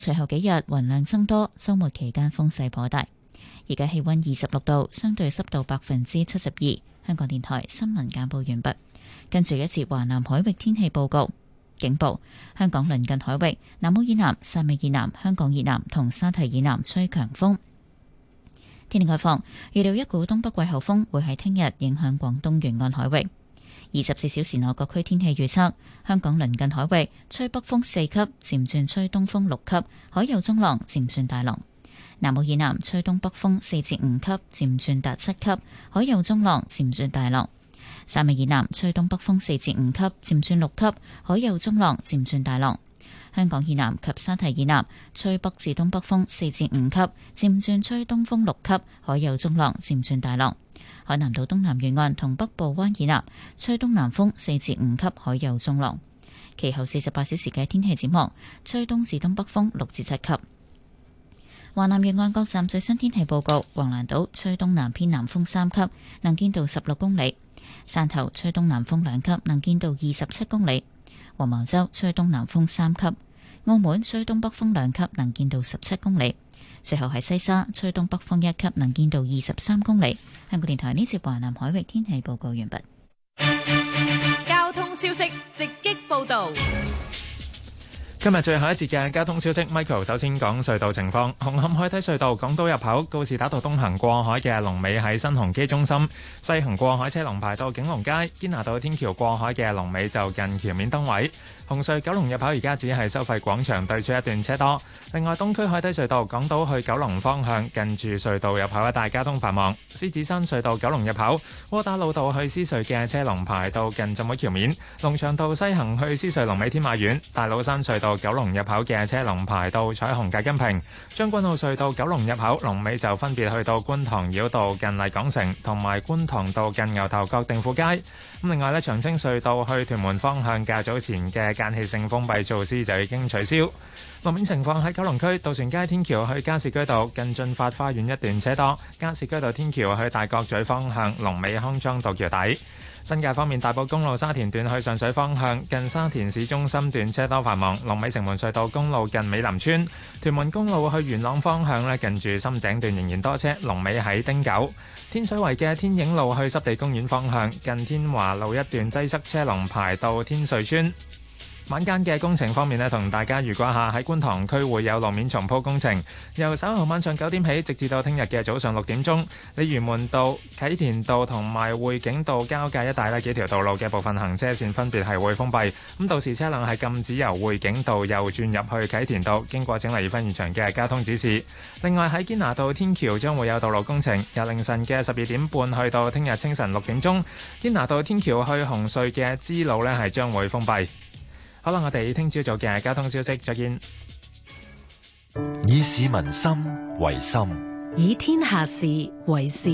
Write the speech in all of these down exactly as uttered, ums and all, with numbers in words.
隨後幾日雲量增多，週末期間風勢頗大。而家氣溫二十六度，相對濕度百分之七十二。香港電台新聞簡報完畢。跟住一節華南海域天氣報告。警報：香港鄰近海域、南澳以南、汕尾以南、香港以南同沙堤以南吹強風。天氣概況：預料一股東北季候風會喺聽日影響廣東沿岸海域。二十四小時內各區天氣預測：香港鄰近海域吹北風四級，漸轉吹東風六級，海有中浪，漸轉大浪。南澳以南吹東北風四至五級，漸轉達七級，海有中浪，漸轉大浪。汕尾以南吹東北風四至五級，漸轉六級，海有中浪，漸轉大浪。香港以南及沙堤以南吹北至東北風四至五級，漸轉吹東風六級，海有中浪，漸轉大浪。海南島東南沿岸同北部灣以南吹東南風四至五級，海有中浪。其後四十八小時嘅天氣展望，吹東至東北風六至七級。華南沿岸各站最新天氣報告：橫瀾島吹東南偏南風三級，能見度十六公里；汕頭吹東南風兩級，能見度二十七公里；黃茅洲吹東南風三級；澳門吹東北風兩級，能見度十七公里。最後係西沙吹東北風一級，能見度二十三公里。香港電台呢節華南海域天氣報告完畢。 交通消息直擊報道。 今日最後一節嘅交通消息 ，Michael 首先講隧道情況。紅磡海底隧道港島入口告士打道東行過海嘅龍尾喺新鴻基中心，西行過海車龍排到景隆街。堅拿道天橋過海嘅龍尾就近橋面燈位。紅隧九龍入口而家只係收費廣場對出一段車多。另外，東區海底隧道港島去九龍方向近住隧道入口一帶交通繁忙。獅子山隧道九龍入口窩打老道去獅隧嘅車龍排到近浸會橋面。龍翔道西行去獅隧龍尾天馬苑。大老山隧道九龍入口嘅車龍排到彩虹隔音屏。將軍澳隧道九龍入口龍尾就分別去到觀塘繞道近麗港城同埋觀塘道近牛頭角定富街。咁另外呢，長青隧道去屯門方向較早前嘅間歇性封閉措施就已經取消。路面情況喺九龍區渡船街天橋去加士居道近駿發花園一段車多，加士居道天橋去大角咀方向龍尾康莊道橋底。新界方面，大埔公路沙田段去上水方向近沙田市中心段車多繁忙，龍尾城門隧道公路近美林村。屯門公路去元朗方向咧，近住深井段仍然多車，龍尾喺汀九。天水圍嘅天影路去濕地公園方向近天華路一段擠塞，車龍排到天瑞村。晚間嘅工程方面呢，同大家預告下喺觀塘區會有路面重鋪工程，由稍後晚上九點起，直至到聽日嘅早上六點鐘，鯉魚門道、啟田道同埋匯景道交界一帶呢幾條道路嘅部分行車線分別係會封閉，咁到時車輛係禁止由匯景道右轉入去啟田道，經過請留意返現場嘅交通指示。另外喺堅拿道天橋將會有道路工程，由凌晨嘅十二點半去到聽日清晨六點鐘，堅拿道天橋去紅隧嘅支路呢係將會封閉。好啦，我哋聽朝早嘅交通消息，再見。 以市民心為心， 以天下事為事。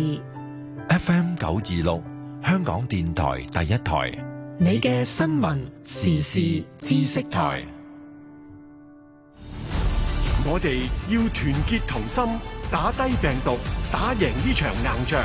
F M 九二六，香港電台第一台， 你嘅新聞時事知識台。 我哋要團結同心，打低病毒，打贏呢場硬仗。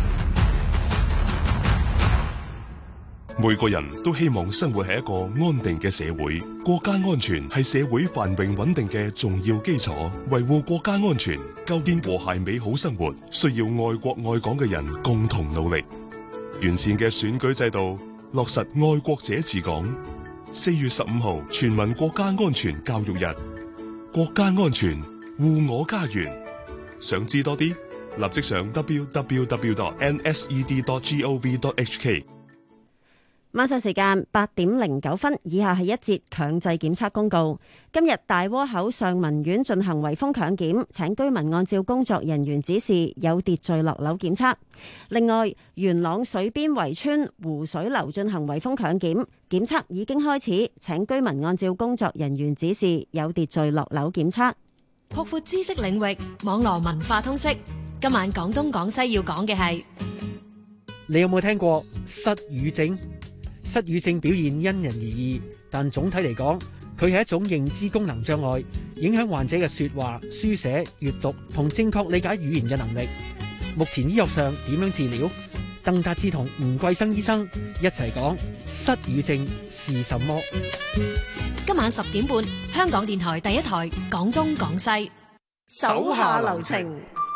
每個人都希望生活喺一個安定嘅社會，國家安全係社會繁榮穩定嘅重要基礎。維護國家安全，構建和諧美好生活，需要愛國愛港嘅人共同努力。完善嘅選舉制度，落實愛國者治港。四月十五號全民國家安全教育日，國家安全護我家園。想知多啲，立即上 w w w dot n s e d dot gov dot h k。 晚上時間八點零九分，以下係一節強制檢測公告。今日大窩口上文苑進行圍封強檢，請居民按照工作人員指示有秩序落樓檢測。另外，元朗水邊圍村湖水樓進行圍封強檢，檢測已經開始，請居民按照工作人員指示有秩序落樓檢測。 擴闊知識領域，網絡文化通識。今晚廣東廣西要講嘅係， 你有冇聽過失語症？失語症表現因人而異，但總體嚟講，佢係一種認知功能障礙，影響患者嘅說話、書寫、閱讀同正確理解語言嘅能力。目前醫學上點樣治療？鄧達志同吳桂生醫生一齊講失語症是什麼。 今晚晚十點半，香港電台第一台廣東廣西。 手下留情。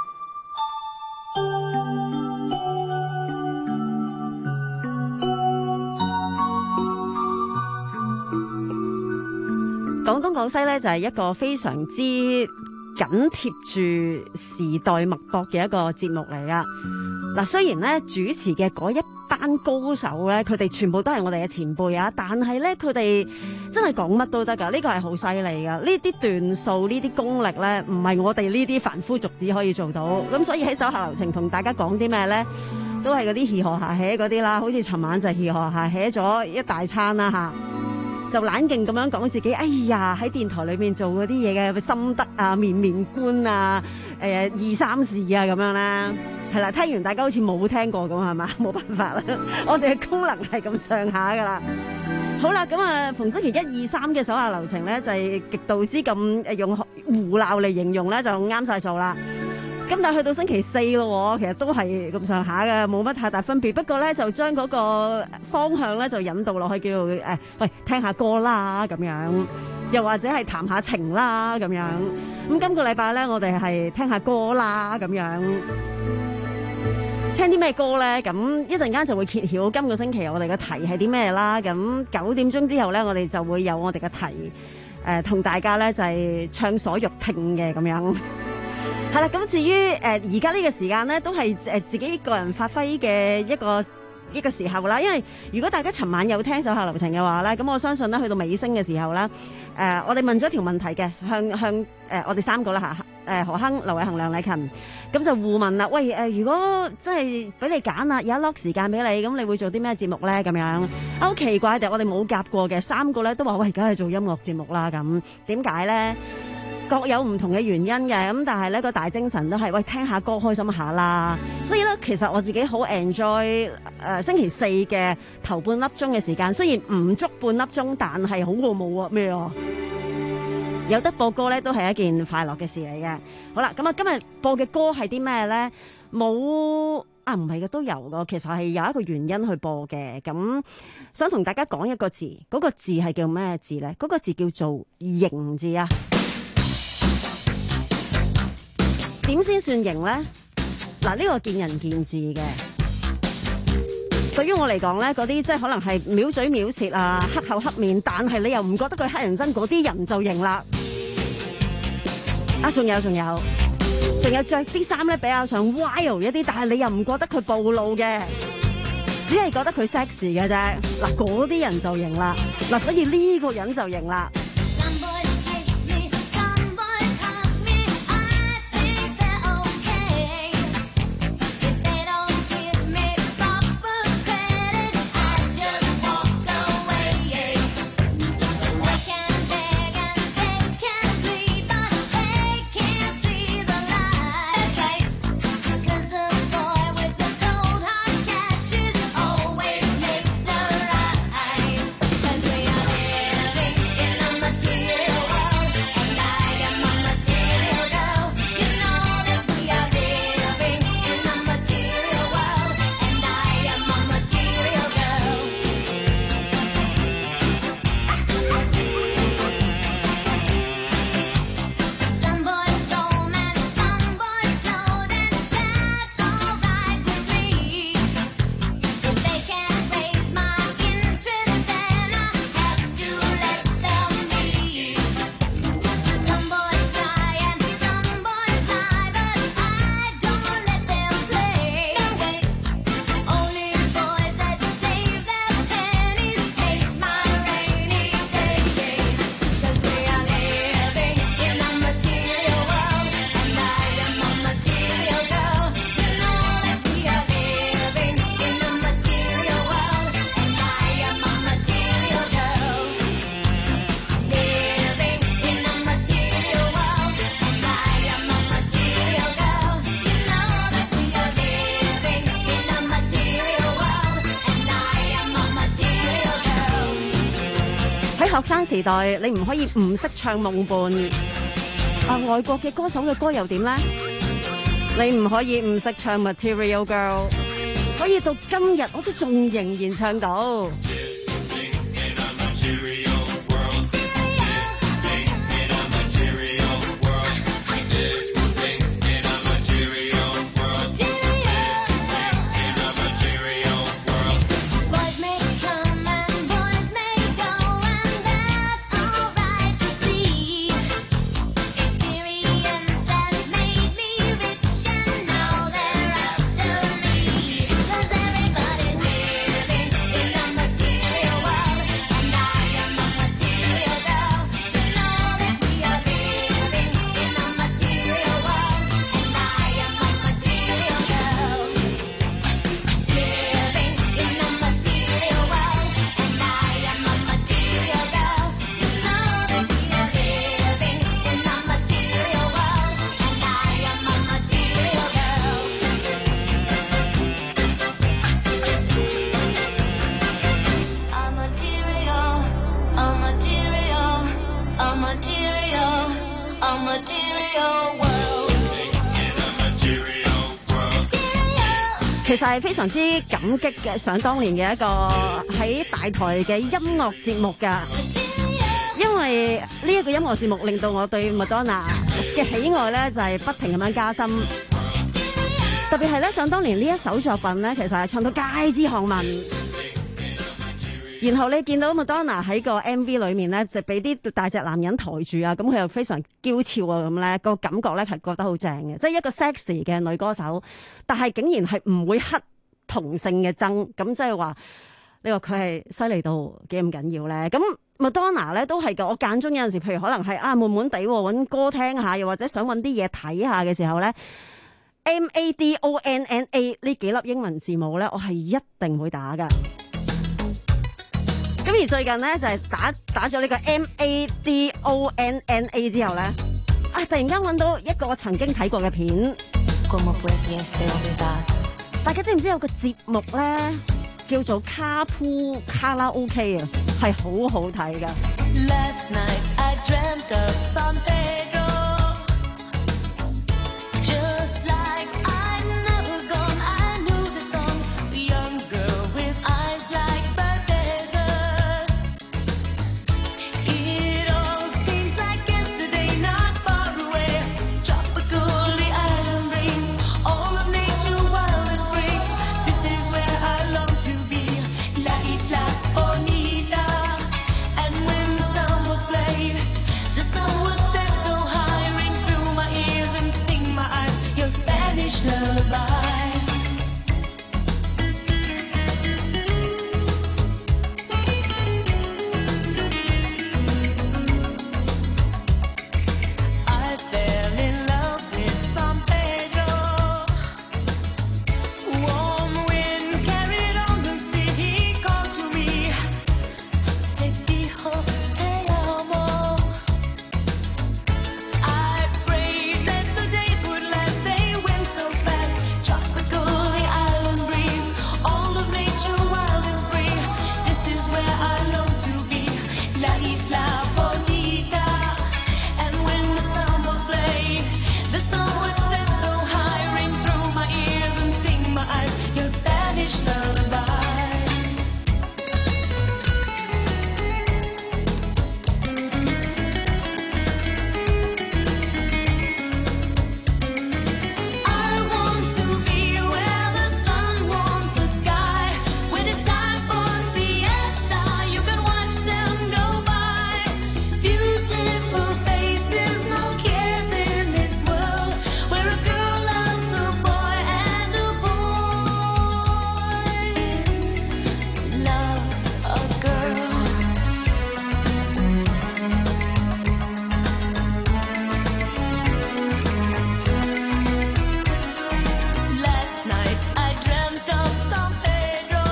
廣東廣西咧就係一個非常之緊貼住時代脈搏嘅一個節目嚟噶。嗱，雖然咧主持嘅嗰一班高手咧，佢哋全部都係我哋嘅前輩啊，但係咧佢哋真係講乜都得噶，呢個係好犀利噶。呢啲段數、呢啲功力咧，唔係我哋呢啲凡夫俗子可以做到。咁所以喺手下留情同大家講啲咩咧，都係嗰啲嘻呵下起嗰啲啦。好似尋晚就嘻呵下起咗一大餐啦吓。就冷靜咁樣講自己，哎呀喺電台裏面做嗰啲嘢嘅心得啊、面面觀啊、誒、呃、二三事啊咁樣啦，係啦，聽完大家好似冇聽過咁係嘛，冇辦法啦，我哋嘅功能係咁上下噶啦。好啦，咁啊逢星期一二三嘅手下留情咧，就係極度之咁誒用胡鬧嚟形容咧，就啱晒數啦。咁但係去到星期四咯，其實都係咁上下嘅，冇乜太大分別。不過咧，就將嗰個方向咧就引導落去，叫做誒，喂，聽下歌啦咁樣，又或者係談下情啦咁樣。咁今個禮拜咧，我哋係聽下歌啦咁樣。聽啲咩歌咧？咁一陣間就會揭曉今個星期我哋嘅題係啲咩啦。咁九點鐘之後咧，我哋就會有我哋嘅題誒，同、呃、大家咧就係暢所欲聽嘅咁樣。係啦，咁至於誒而家呢個時間咧，都係誒自己個人發揮嘅一個一個時候啦。因為如果大家尋晚有聽手下留情嘅話咧，咁我相信咧去到尾聲嘅時候咧，誒、呃、我哋問咗一條問題嘅，向向誒、呃、我哋三個啦嚇，誒、呃、何亨、劉偉恒、梁禮勤，咁就互問啦。喂誒、呃，如果真係俾你揀啦，有一 lock 時間俾你，咁你會做啲咩節目咧？咁樣好奇怪嘅，我哋冇夾過嘅，三個咧都話喂，梗係做音樂節目啦。咁點解咧？各有唔同嘅原因嘅，咁但係咧個大精神都係喂聽下歌開心下啦。所以咧，其實我自己好 enjoy 誒、呃、星期四嘅頭半粒鐘嘅時間，雖然唔足半粒鐘，但係好過冇啊咩啊！有得播歌咧，都係一件快樂嘅事嚟嘅。好啦，咁啊今日播嘅歌係啲咩咧？冇啊，唔係嘅都有噶。其實係有一個原因去播嘅。咁想同大家講一個字，嗰、那個字係叫咩字咧？嗰、那個字叫做型字啊！點先算型咧？嗱，呢個見仁見智嘅。對於我嚟講咧，嗰啲即係可能係藐嘴藐舌啊、黑口黑面，但係你又唔覺得佢黑人憎嗰啲人就型啦。啊，仲有仲有，仲有着啲衫咧比較上 wild 一啲，但係你又唔覺得佢暴露嘅，只係覺得佢 sexy 嘅啫。嗱，嗰啲人就型啦。嗱，所以呢個人就型啦。學生時代你唔可以唔識唱夢伴啊，外國嘅歌手嘅歌又點咧？你唔可以唔識唱 Material Girl， 所以到今日我都仲仍然唱到。 其實係非常之感激嘅，想當年嘅一個喺大台嘅音樂節目㗎，因為呢一個音樂節目令到我對麥當娜嘅喜愛咧就係不停咁樣加深，特別係咧想當年呢一首作品咧，其實係唱到街知巷聞。然後你見到麥當娜喺個 M V 裏面咧，就俾啲大隻男人抬住啊，咁佢又非常嬌俏啊，咁咧個感覺咧係覺得好正嘅，即係一個 sexy 嘅女歌手，但係竟然係唔會黑同性嘅爭，咁即係話你話佢係犀利到幾咁緊要咧？咁麥當娜咧都係嘅，我間中有陣時，譬如可能係啊悶悶地揾歌聽下，又或者想揾啲嘢睇下嘅時候咧 ，M A D O N N A 呢幾粒英文字母咧，我係一定會打噶。咁而最近咧就係、是、打打咗呢個 M A D O N N A 之後咧，啊突然間揾到一個我曾經睇過嘅片。大家知唔知有個節目咧叫做卡鋪卡拉 OK 啊，係好好睇噶。Last night I dreamt of San Pedro, just like I never gone. I knew the song, the young girl with eyes like the desert. It all seems like yesterday, not far away. Tropical, the island breeze, all of nature wild and free. This is where I long to be, La Isla Bonita. And when the song was played, the sun would set so high, ring through my ears and sting my eyes, your Spanish lullaby. I fell in love with San Pedro. Warm wind carried on the sea. He called to me. Te dijo te amo. I prayed that the days would last. They went so fast. Tropical, the island breeze, all of nature wild and free. This is where I long to be, La Isla Bonita. And when the song was played, the sun would set so high, ring through my ears and sting my eyes, your Spanish lullaby. I want to be where the sun warms the sky. When it's time for siesta, you can watch them go by. Beautiful faces, no cares in this world, where a girl loves a boy and a boy loves a girl. Last night I dreamt of San Pedro.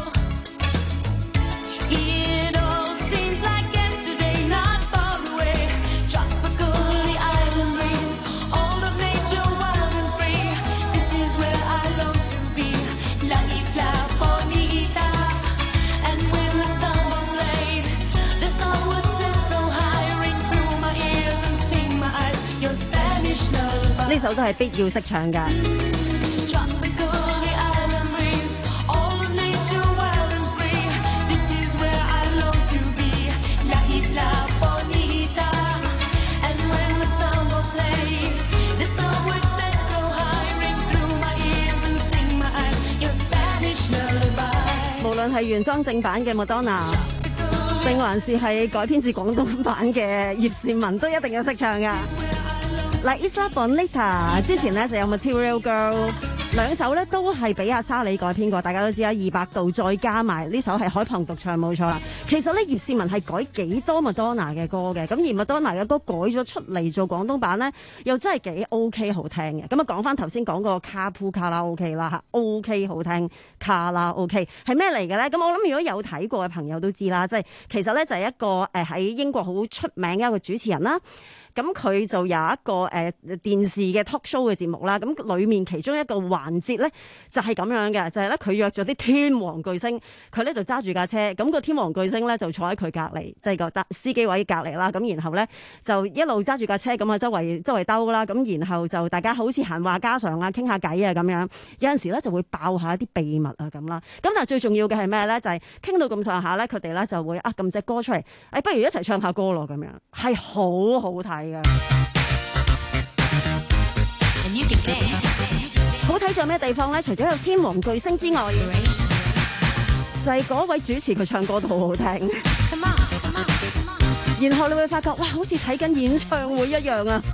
It all seems like yesterday, not far away. Tropical, the island breeze, all of nature wild and free. This is where I long to be, La Isla Bonita. And when the sun was played, the sun would set so high, ring through my ears and sting my eyes, your Spanish lullaby. 呢首都係必要識唱㗎。Tropical, the island breeze, all of nature wild and free. This is where I long to be, La Isla Bonita. And when the sun was played, the sun would set so high, ring through my ears and sting my eyes, your Spanish lullaby. 無論係原裝正版嘅麥當娜，定還是係改編自廣東版嘅葉倩文，都一定要識唱㗎。La Isla Bonita 之前咧就有 Material Girl， 兩首咧都係俾阿沙里改編過，大家都知啦，二百度再加埋呢首係海旁獨唱冇錯啦。其實咧葉倩文係改幾多麥當娜嘅歌嘅，咁而麥當娜嘅歌改咗出嚟做廣東版咧，又真係幾 OK 好聽嘅。咁啊講翻頭先講個卡鋪卡拉 OK 啦嚇 ，OK 好聽，卡拉 OK 係咩嚟嘅咧？咁我諗如果有睇過嘅朋友都知啦，即係其實咧就係一個誒喺英國好出名嘅一個主持人啦。 咁佢就有一個誒、呃、電視嘅 talk show 嘅節目啦。咁裡面其中一個環節咧就係、是、咁樣嘅，就係咧佢約咗啲天王巨星，佢咧就揸住架車，咁、那個天王巨星咧就坐喺佢隔離，即、就、係、是、個搭司機位隔離啦。咁然後咧就一路揸住架車咁啊，周圍周圍兜啦。咁然後就大家好似閒話家常啊，傾下偈啊咁樣。有陣時咧就會爆下一啲秘密啊咁啦。咁但係最重要嘅係咩咧？就係、是、傾到咁上下咧，佢哋咧就會啊撳隻歌出嚟，誒、哎、不如一齊唱下歌咯咁樣，係好好睇嘅。好睇在咩地方咧？除咗有天王巨星之外，就係、是、嗰位主持佢唱歌都好好聽。然後你會發覺哇，好似睇緊演唱會一樣啊！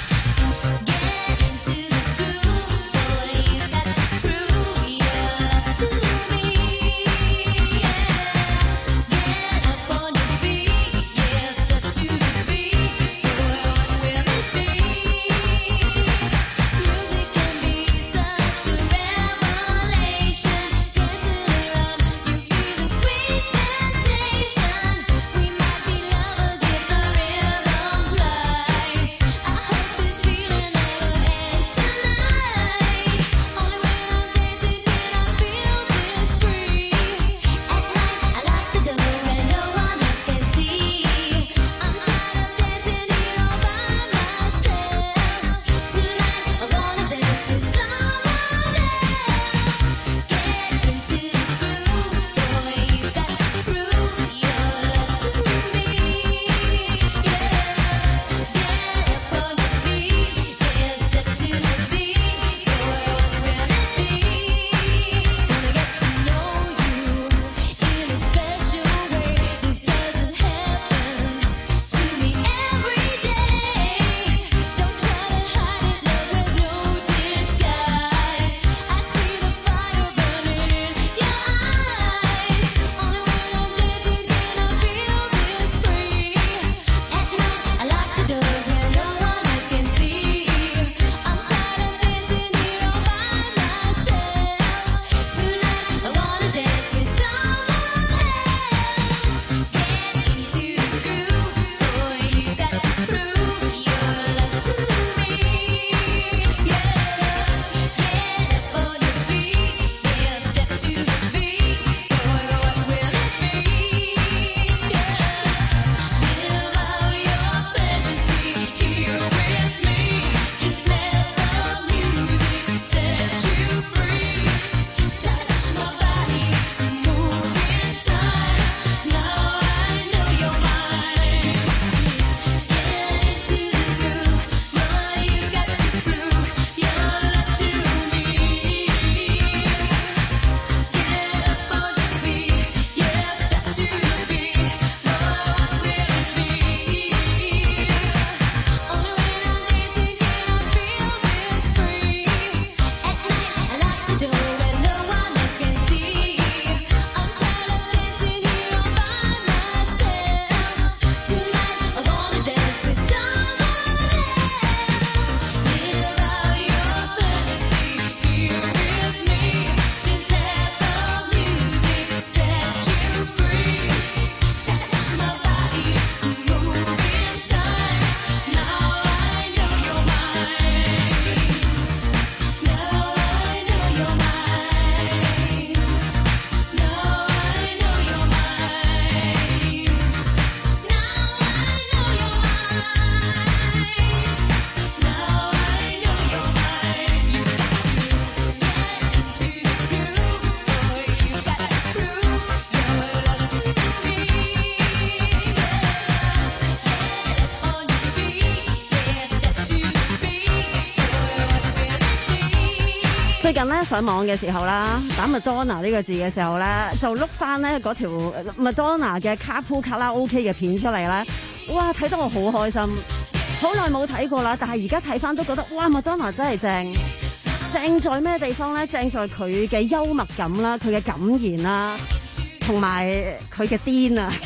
最近咧上網嘅時候啦，打 Madonna 呢個字嘅時候咧，就碌翻咧嗰條 Madonna 嘅卡鋪卡拉 OK 嘅片出嚟咧，哇！睇得我好開心，好耐冇睇過啦，但係而家睇翻都覺得哇 Madonna 真係正，正在咩地方咧？正在佢嘅幽默感啦，佢嘅感言啦，同埋佢嘅癲啊！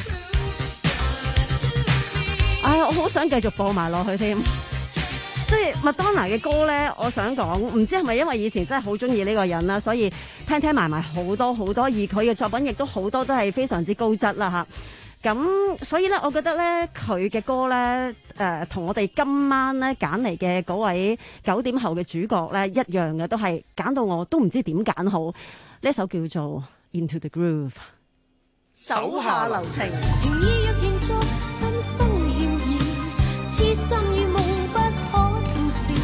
唉，我好想繼續播埋落去添。即係麥當娜嘅歌咧，我想講，唔知係咪因為以前真係好中意呢個人啦，所以聽聽埋埋好多好多，而佢嘅作品亦都好多都係非常之高質啦吓。 咁所以咧，我覺得咧佢嘅歌咧，誒、呃、同我哋今晚咧揀嚟嘅嗰位九點後嘅主角咧一樣嘅，都係揀到我都唔知點揀好。呢一首叫做 Into the Groove， 手下留情。 情意若延續，心生歉意，痴心與夢不可同時，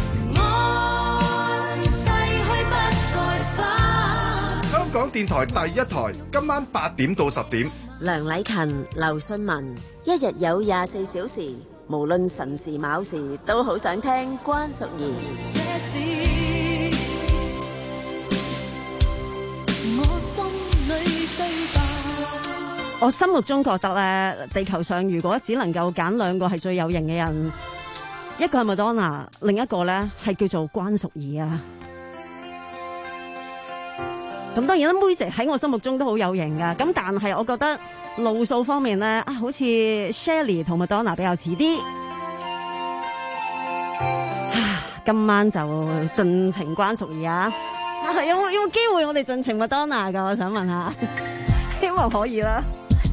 愛逝去不再返。 香港電台第一台，今晚八點到十點。 梁禮勤、劉信文，一日有廿四小時，無論辰時卯時，都好想聽關淑怡。 我心裏對白， 我心目中覺得咧，地球上如果只能夠揀兩個係最有型嘅人，一個係 Madonna， 另一個咧係叫做關淑怡啊。咁當然啦，妹姐喺我心目中都好有型噶，咁但係我覺得路數方面咧，啊，好似 Shelley 同 Madonna 比較似啲。今晚就盡情關淑怡啊！啊，有冇有冇機會我哋盡情 Madonna 噶？我想問下，希望可以啦。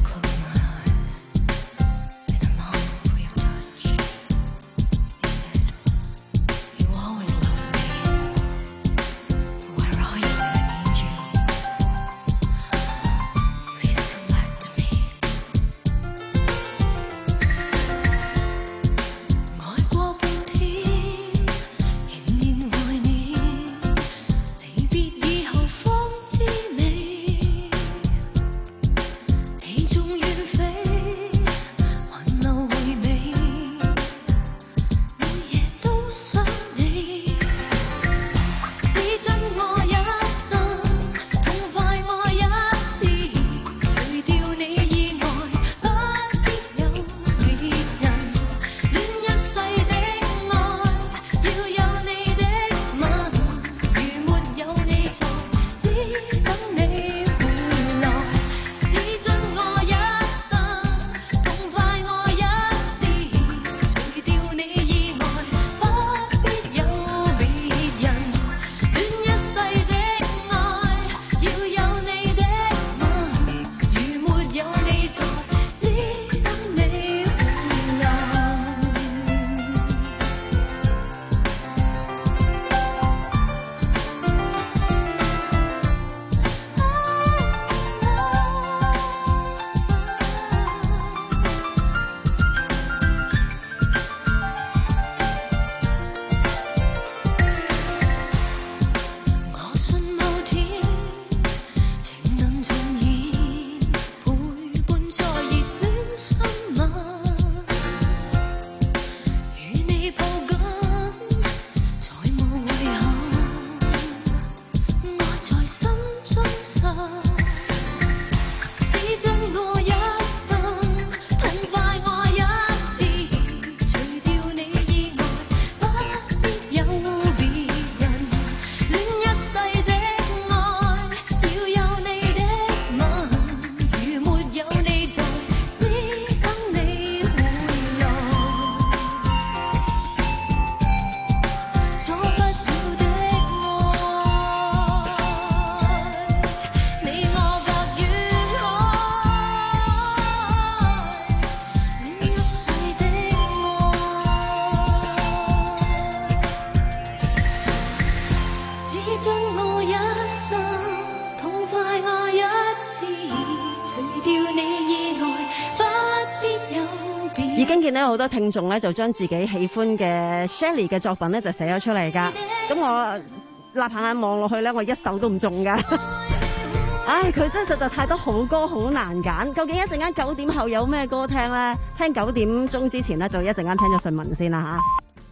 已經見到好多聽眾咧，就將自己喜歡嘅 Shelley 嘅作品咧，就寫咗出嚟噶。咁我立下眼望落去咧，我一首都唔中噶。唉，佢真係實在太多好歌，好難揀。究竟一陣間九點後有咩歌聽咧？聽九點鐘之前咧，就一陣間聽咗新聞先啦吓。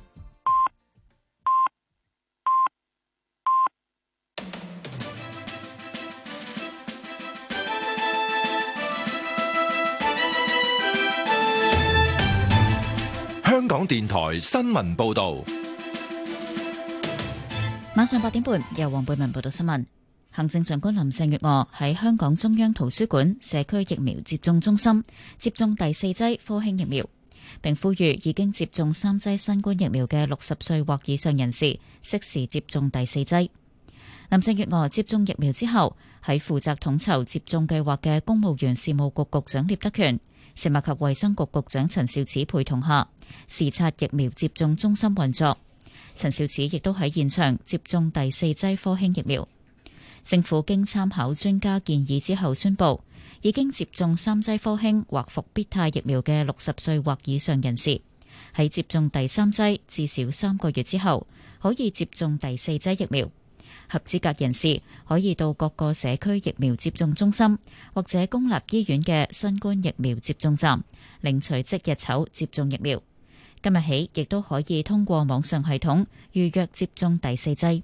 香港電台新聞報道， 晚上八點半由黃貝文報道新聞。行政長官林鄭月娥喺香港中央圖書館社區疫苗接種中心接種第四劑科興疫苗，並呼籲已經接種三劑新冠疫苗嘅六十歲或以上人士適時接種第四劑。林鄭月娥接種疫苗之後，喺負責統籌接種計劃嘅公務員事務局局長聶德權食物及衛生局局長陳肇始陪同下視察疫苗接種中心運作。陳肇始亦都喺現場接種第四劑科興疫苗。政府經參考專家建議之後宣布，已經接種三劑科興或復必泰疫苗嘅六十歲或以上人士，喺接種第三劑至少三個月之後，可以接種第四劑疫苗。合資格人士可以到各個社區疫苗接種中心或者公立醫院嘅新冠疫苗接種站領取即日籌接種疫苗。今日起亦都可以通過網上系統預約接種第四劑。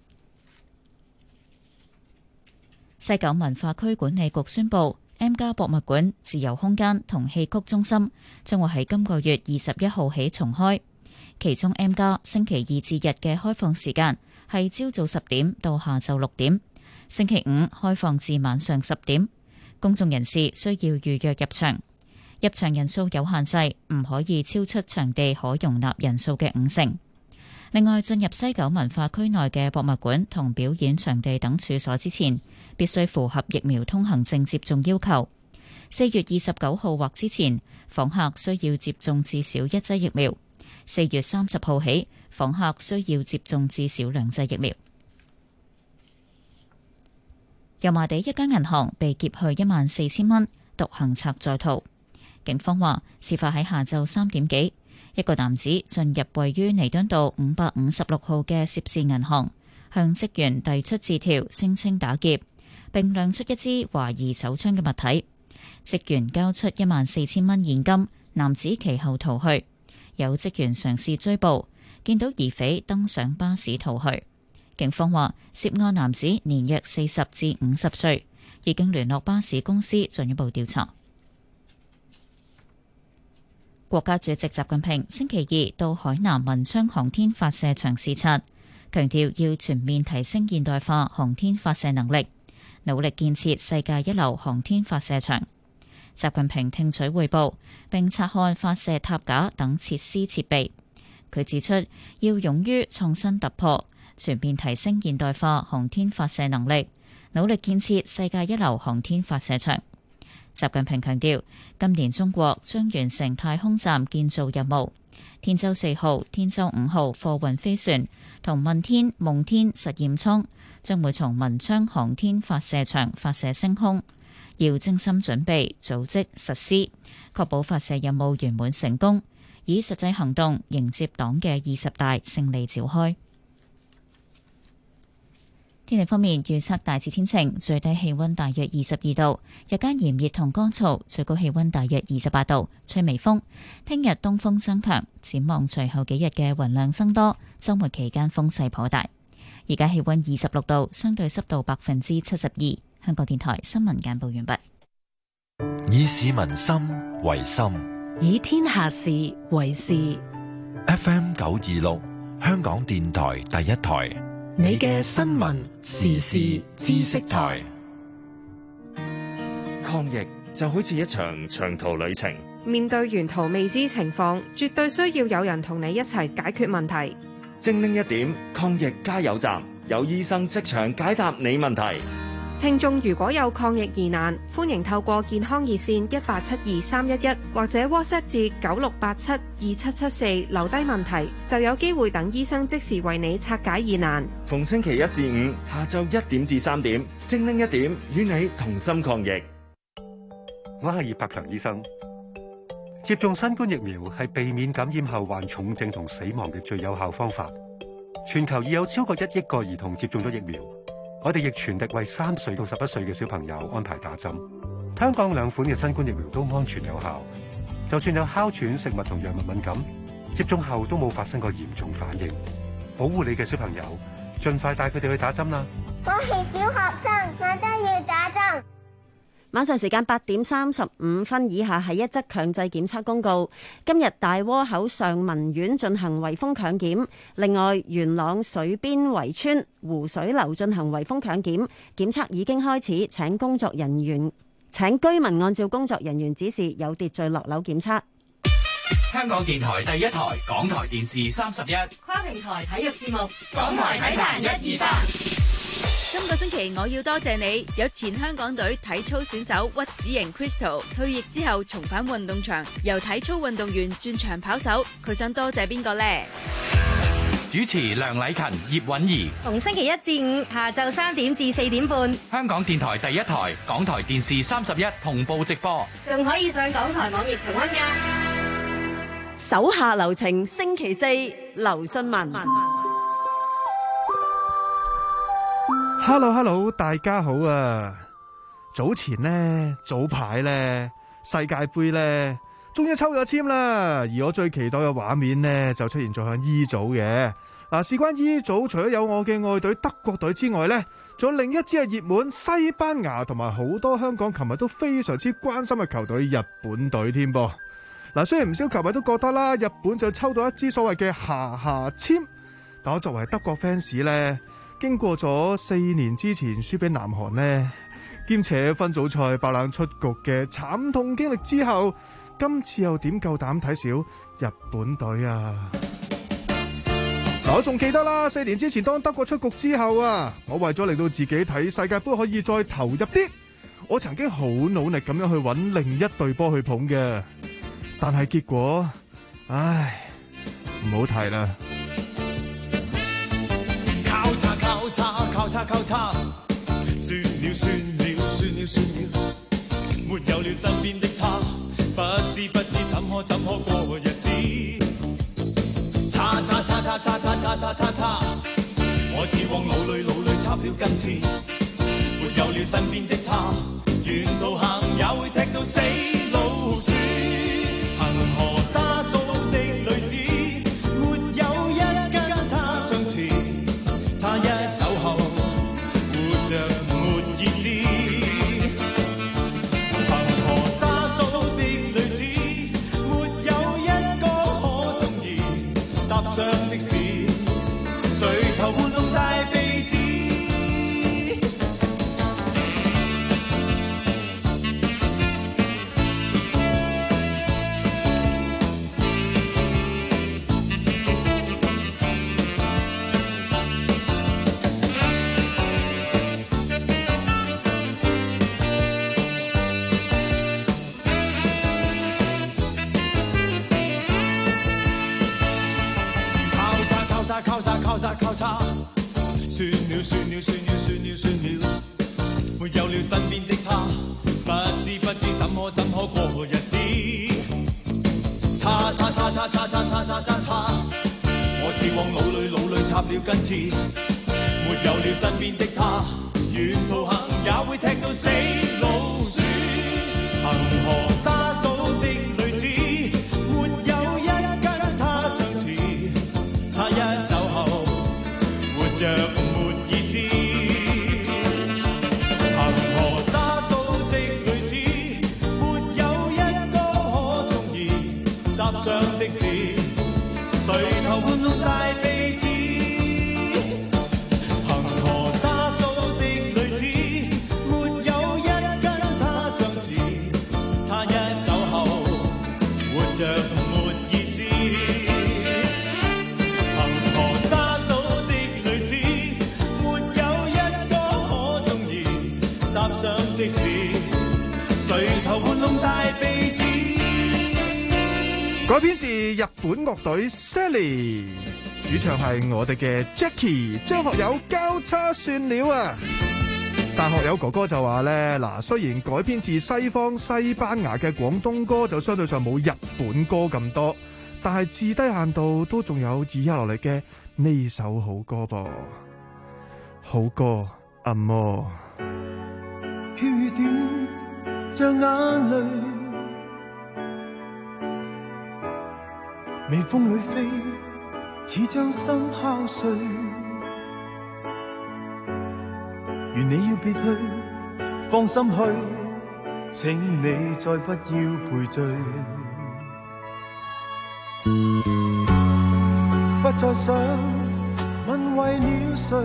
西九文化區管理局宣布 M+ 博物館、自由空間同戲曲中心將會喺今個月二十一號起重開，其中 M+ 星期二至日嘅開放時間係朝早十點到下晝六點，星期五開放至晚上十點。公眾人士需要預約入場，入場人數有限制，唔可以超出場地可容納人數嘅五成。另外，進入西九文化區內嘅博物館同表演場地等處所之前，必須符合疫苗通行證接種要求。四月二十九號或之前，訪客需要接種至少一劑疫苗。四月三十號起，訪客需要接種至少兩劑疫苗。油麻地一間銀行被劫去一萬四千蚊，獨行賊在逃。警方話，事發喺下晝三點幾，一個男子進入位於彌敦道五百五十六號嘅涉事銀行，向職員遞出字條，聲稱打劫，並亮出一支懷疑手槍嘅物體。職員交出一萬四千蚊現金，男子其後逃去。有職員嘗試追捕，見到疑匪登上巴士逃去。警方話，涉案男子年約四十至五十歲，已經聯絡巴士公司進一步調查。國家主席習近平星期二到海南文昌航天發射場視察，強調要全面提升現代化航天發射能力，努力建設世界一流航天發射場。習近平聽取彙報並察看發射塔架等設施設備。佢指出，要勇於創新突破，全面提升現代化航天發射能力，努力建設世界一流航天發射場。習近平強調，今年中國將完成太空站建造任務，天舟四號、天舟五號貨運飛船同問天、夢天實驗艙將會從文昌航天發射場發射升空。要精心準備、組織、實施，確保發射任務圓滿成功，以實際行動迎接黨嘅二十大勝利召開。天氣方面，預測大致天晴，最低氣溫大約二十二度，日間炎熱同乾燥，最高氣溫大約二十八度，吹微風。聽日東風增強，展望隨後幾日嘅雲量增多，週末期間風勢頗大。而家氣溫二十六度，相對濕度百分之七十二。香港電台新聞簡報完畢。 以市民心為心， 以天下事為事。 F M 九二六，香港電台第一台， 你嘅新聞時事知識台。 抗疫就好似一場長途旅程， 面對沿途未知情況，絕對需要有人同你一齊解決問題。 精靈一點，抗疫加油站，有醫生即場解答你問題。 聽眾如果有抗疫疑難，歡迎透過健康熱線一八七二三一一或者 WhatsApp 至九六八七二七七四留低問題，就有機會等醫生即時為你拆解疑難。 逢星期一至五下晝一點至三點，精靈一點，與你同心抗疫。 我係葉柏強醫生。接種新冠疫苗係避免感染後患重症同死亡嘅最有效方法。全球已有超過一億個兒童接種咗疫苗。我哋亦全力為三歲到十一歲嘅小朋友安排打針。香港兩款嘅新冠疫苗都安全有效，就算有哮喘、食物同藥物敏感，接種後都冇發生過嚴重反應。保護你嘅小朋友，盡快帶佢哋去打針啦！ 我係小學生，我都要打針。 晚上時間八點三十五分，以下係一則強制檢測公告。今日大窩口上文苑進行圍封強檢，另外元朗水邊圍村湖水樓進行圍封強檢，檢測已經開始，請工作人員請居民按照工作人員指示有秩序落樓檢測。 香港電台第一台，港台電視三十一， 跨平台體育節目，港台體壇一二三。 今個星期我要多謝你，有前香港隊體操選手屈子瑩 Crystal 退役之後重返運動場，由體操運動員轉長跑手，佢想多謝邊個呢？ 主持梁禮勤、葉韻儀， 逢星期一至五下晝三點至四點半， 香港電台第一台、港台電視三十一同步直播， 仲可以上港台網頁重溫㗎。 手下留情，星期四劉信文。 Hello Hello， 大家好啊！早前呢，早排呢，世界盃呢，終於抽咗籤啦。而我最期待嘅畫面呢，就出現咗喺 E 組嘅。嗱，事關 E 組，除咗有我嘅愛隊德國隊之外呢，仲有另一支係熱門西班牙，同埋好多香港琴日都非常之關心嘅球隊日本隊添噃。嗱，雖然唔少球迷都覺得啦，日本就抽到一支所謂嘅下下籤，但我作為德國 fans 呢，經過咗四年之前輸俾南韓呢，兼且分組賽爆冷出局嘅慘痛經歷之後，今次又點夠膽睇小日本隊啊？嗱，我仲記得啦，四年之前當德國出局之後啊，我為咗令到自己睇世界盃可以再投入啲，我曾經好努力咁樣去揾另一隊波去捧嘅，但係結果，唉，唔好提啦。 交叉交叉交叉交叉，算了算了算了算了，沒有了身邊的他，不知不知怎可怎可過日子。叉叉叉叉叉叉叉叉叉叉，我似往腦裏腦裏插了根刺，沒有了身邊的他，沿途行也會踢到死老鼠。恒河沙數的女子，沒有一跟他相似。他一走後，活着沒意思。恒河沙數的女子，沒有一個可中意。踏上的是誰頭玩弄大鼻子？交叉交叉交叉，算了算了算了算了算了，沒有了身邊的他，不知不知怎可怎可過日子。叉叉叉叉叉叉叉叉叉叉，我似往腦裏腦裏插了根刺，沒有了身邊的他，沿途行也會踢到死老鼠。恒河沙數的女子，沒有一跟他相似。他一走後，活着沒意思。恒河沙數的女子，沒有一個可中意。搭上的是誰頭玩弄大鼻子？恒河沙數的女子，沒有一跟他相似。他一走後，活着沒意思。的是誰頭玩弄大鼻子？ 改編自日本樂隊 Sally， 主唱係我哋嘅 Jackie 張學友。交叉算了啊！但學友哥哥就話咧，嗱，雖然改編自西方西班牙嘅廣東歌就相對上冇日本歌咁多，但係至低限度都仲有以下落嚟嘅呢首好歌噃，好歌阿摩。 飄雨點像眼淚，微風裏飛，似將心敲碎。如你要別去，放心去，請你再不要賠罪。不再想問為了誰，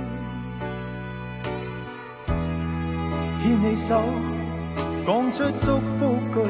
牽你手，講出祝福句，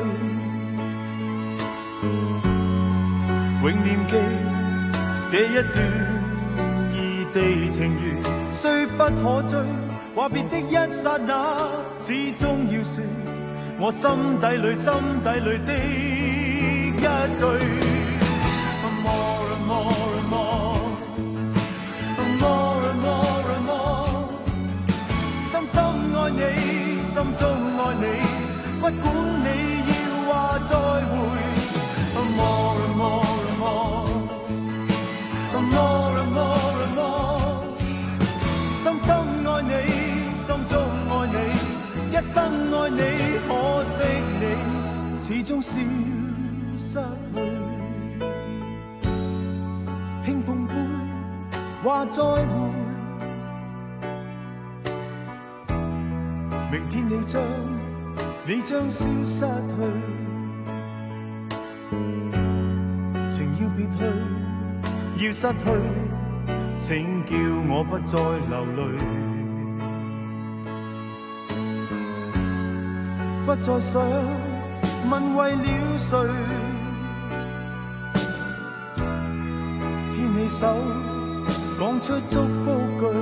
永念記這一段異地情緣雖不可追，話別的一剎那，始終要說我心底裏心底裏的一句。More and more and more, more and more and more， 深深愛你，心中愛你，不管你要話再會。More and more and more, more and more and more， 深深愛你，心中愛你，一生愛你，可惜你始終消失去。輕碰杯，話再會，明天你將你將消失去，情要別去，要失去，請叫我不再流淚，不再想問為了誰。你手講出祝福句，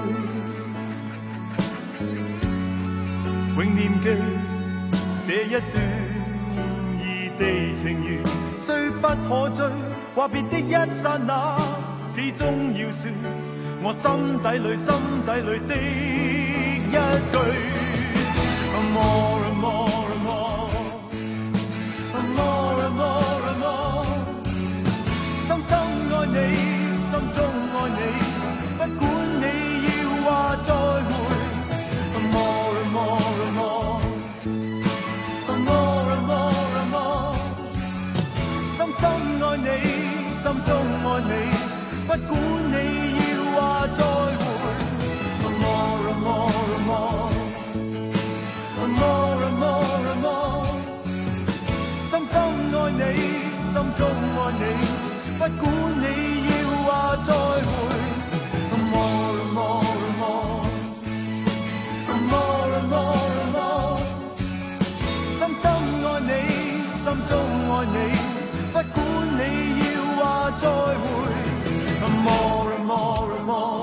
永念記這一段異地情緣，雖不可追，話別的一剎那，始終要說我心底裏心底裏的一句。More and more and more, more and more and more， 深深愛你，心中愛你，不管你要話再會。More and more and more, more and more and more， 深深愛你，心中愛你，不管你要話再會。More and more and more, more and more and more， 深深愛你，心中愛你，不管你話再會。More and more and more, more and more and more， 深深愛你，心中愛你，不管你要話再會。More and more and more,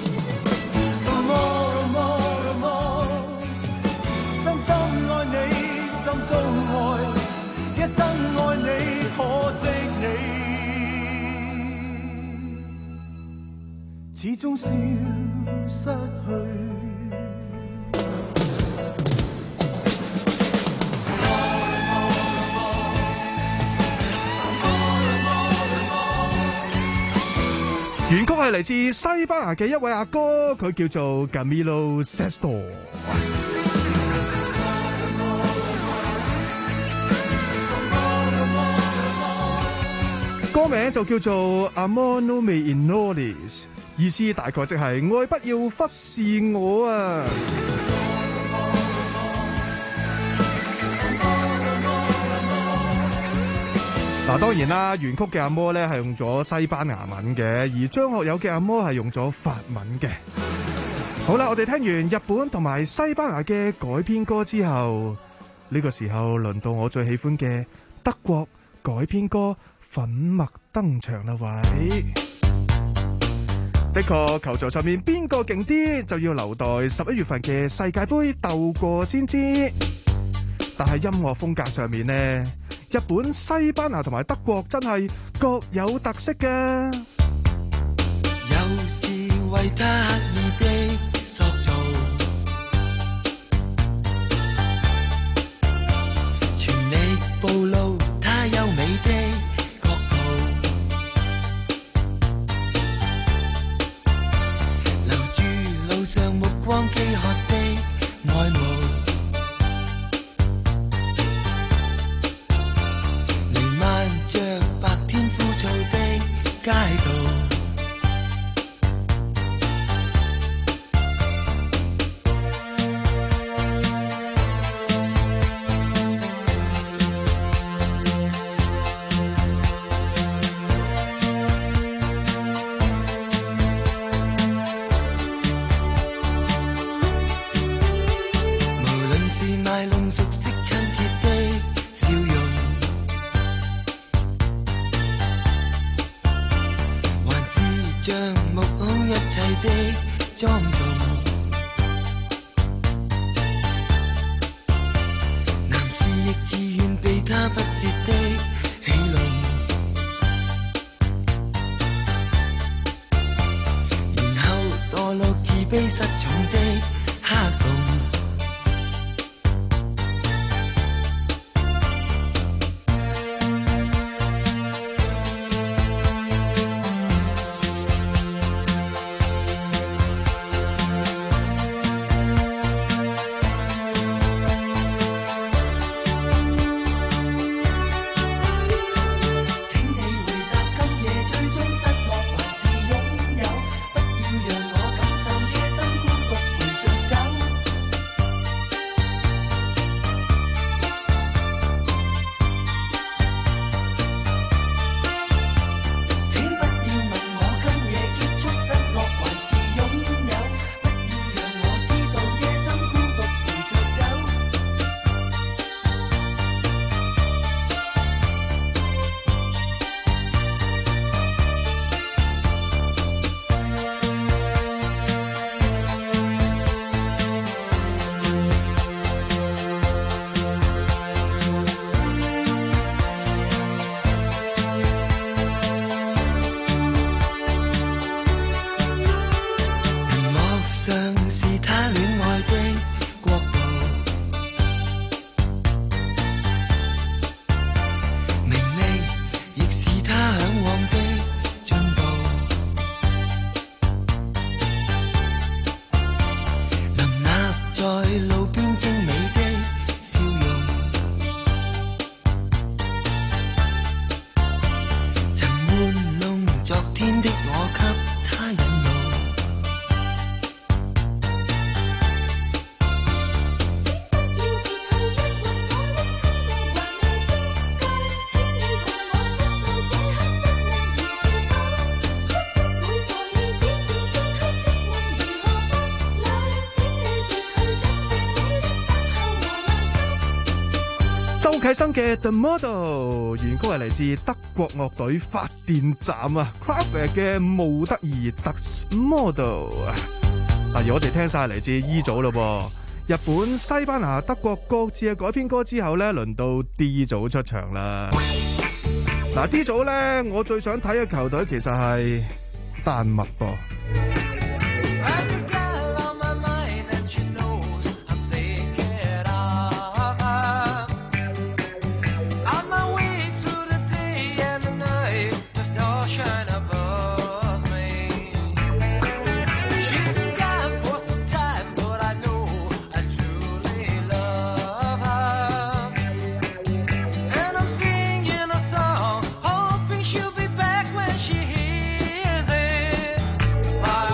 more and more and more， 深深愛你，心中愛，一生愛你，可惜你始終消失去。 原曲係嚟自西班牙嘅一位阿哥，佢叫做 Camilo Sesto。歌名就叫做 Amor no me ignores， 意思大概即係愛不要忽視我啊！嗱，當然啦，原曲嘅阿摩咧係用咗西班牙文嘅，而張學友嘅阿摩係用咗法文嘅。好啦，我哋聽完日本同埋西班牙嘅改編歌之後，呢個時候輪到我最喜歡嘅德國改編歌粉墨登場啦，喂！的確，球場上面邊個勁啲，就要留待十一月份嘅世界盃鬥過先知。但係音樂風格上面呢，日本、西班牙同埋德國真係各有特色㗎。 有時為他刻意的塑造，全力暴露他優美的角度，留住路上目光飢渴的愛慕。街道，無論是賣弄熟悉親切的笑容，像木偶一切的莊重。男士亦自願被他不屑的戲弄，然後墮落自卑失寵的黑洞。 周啟生嘅 The Model 原曲係嚟自德國樂隊發電站啊 Kraftwerk 嘅模特兒 Das Model 啊，而我哋聽晒嚟自 E 組咯噃，日本、西班牙、德國各自嘅改編歌之後咧，輪到 D 組出場啦。嗱 D 組咧，我最想睇嘅球隊其實係丹麥噃。 Bye.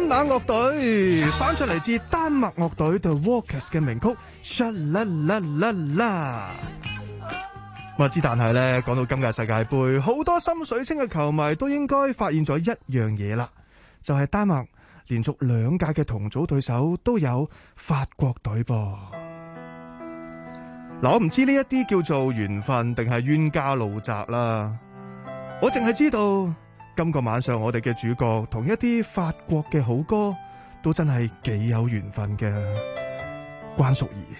那樂隊翻出嚟自丹麥樂隊 The Walkers 嘅名曲 Sha-la-la-la-la。我知，但係咧講到今屆世界盃，好多心水清嘅球迷都應該發現咗一樣嘢啦，就係、是、丹麥連續兩屆嘅同組對手都有法國隊噃。嗱，我唔知呢一啲叫做緣分定係冤家路窄啦，我淨係知道今個晚上我哋嘅主角同一啲法國嘅好歌都真係幾有緣分嘅。關淑怡，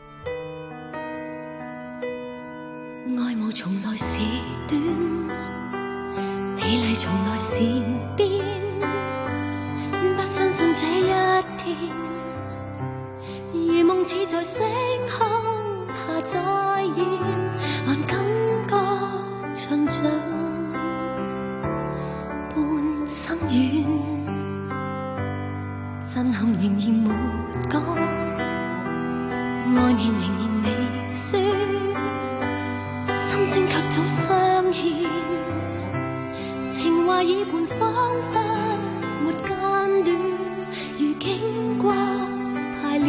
愛慕從來是短，美麗從來是變，不相信這一天，如夢似在星空下再現，還感覺循像半生緣，震撼仍然沒講，愛念仍然未說，心聲卻早相牽，情話已伴彷彿沒間斷，如經過排練，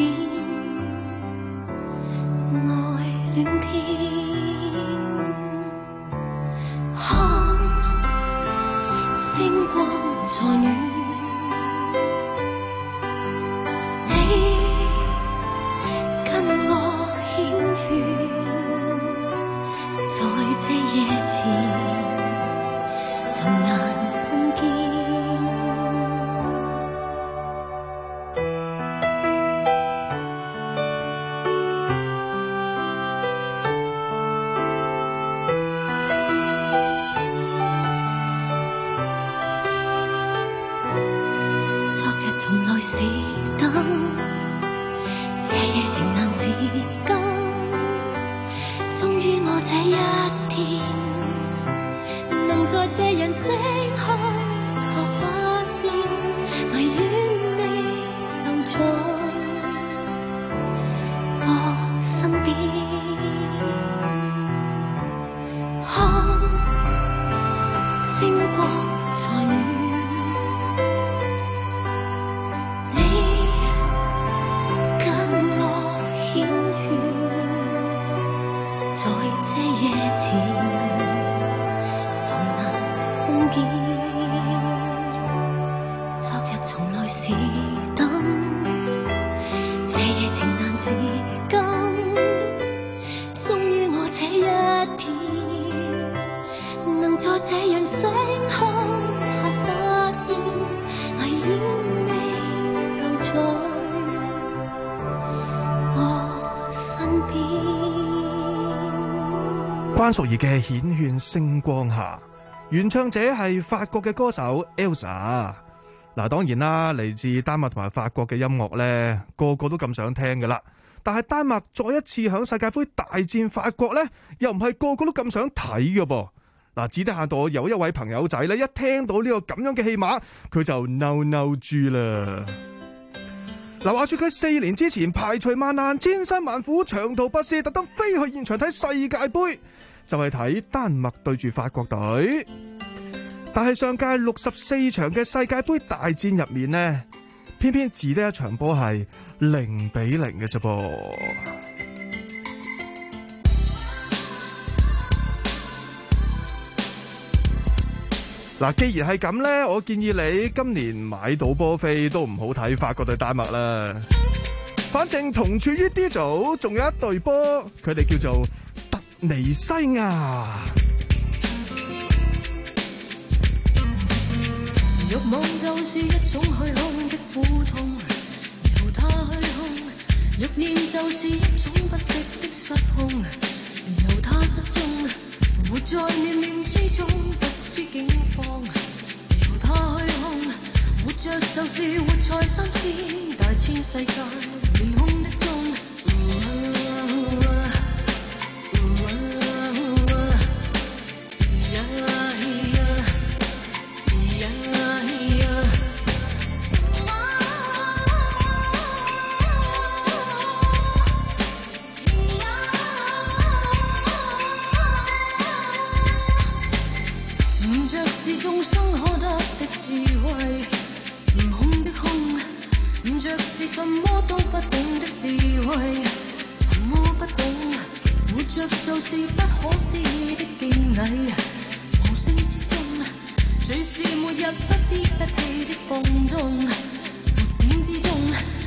愛戀篇，看星光在暖，你跟我繾綣，在這夜前從眼碰見，昨日從來是等，這夜情難自禁，終於我這一天能在這人星空下發現，迷戀你留在我身邊，看星光在暖，你跟我繾綣，在這夜前從難碰見，昨日從來是等，這夜情難自禁，終於我這一天能在這樣星空下發現，迷戀你留在我身邊。 關淑怡嘅《顯現星光下》，原唱者係法國嘅歌手 Elsa。嗱，當然啦，嚟自丹麥同埋法國嘅音樂咧，個個都咁想聽噶啦。但係丹麥再一次響世界盃大戰法國咧，又唔係個個都咁想睇嘅噃。嗱，只得限到有一位朋友仔咧，一聽到呢個咁樣嘅戲碼，佢就嬲嬲豬啦。嗱，話說佢四年之前排除萬難、千辛萬苦、長途跋涉，特登飛去現場睇世界盃，就係睇丹麥對住法國隊。但係上屆六十四場嘅世界盃大戰入面呢，偏偏只得一場波係零比零嘅啫噃。嗱，既然係咁呢，我建議你今年買到波飛都唔好睇法國對丹麥啦。反正同處於 D 組，仲有一隊波，佢哋叫做突尼西亞。 欲望就是一種虛空的苦痛，由它虛空；欲念就是一種不息的失控，由它失蹤。活在念念之中，不思境況，由它虛空。活着就是活在三千大千世界，懸空的鐘。眾生可得的智慧，悟空的空底，無聲之中，隨時沒入不必不棄的風中，沒點之中。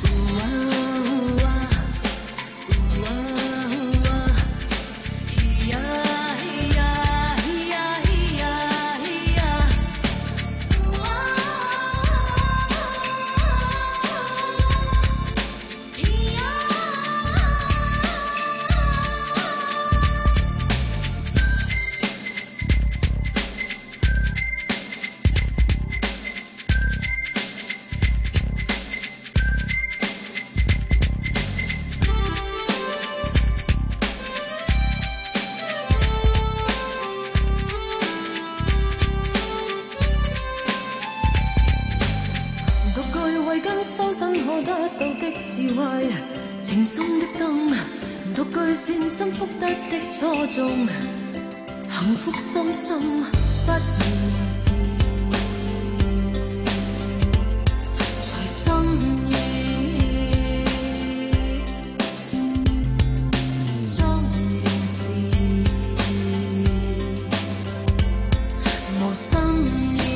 情深的燈，獨具善心福德的所種，幸福深深不言時，隨心意，莊嚴時，無心意。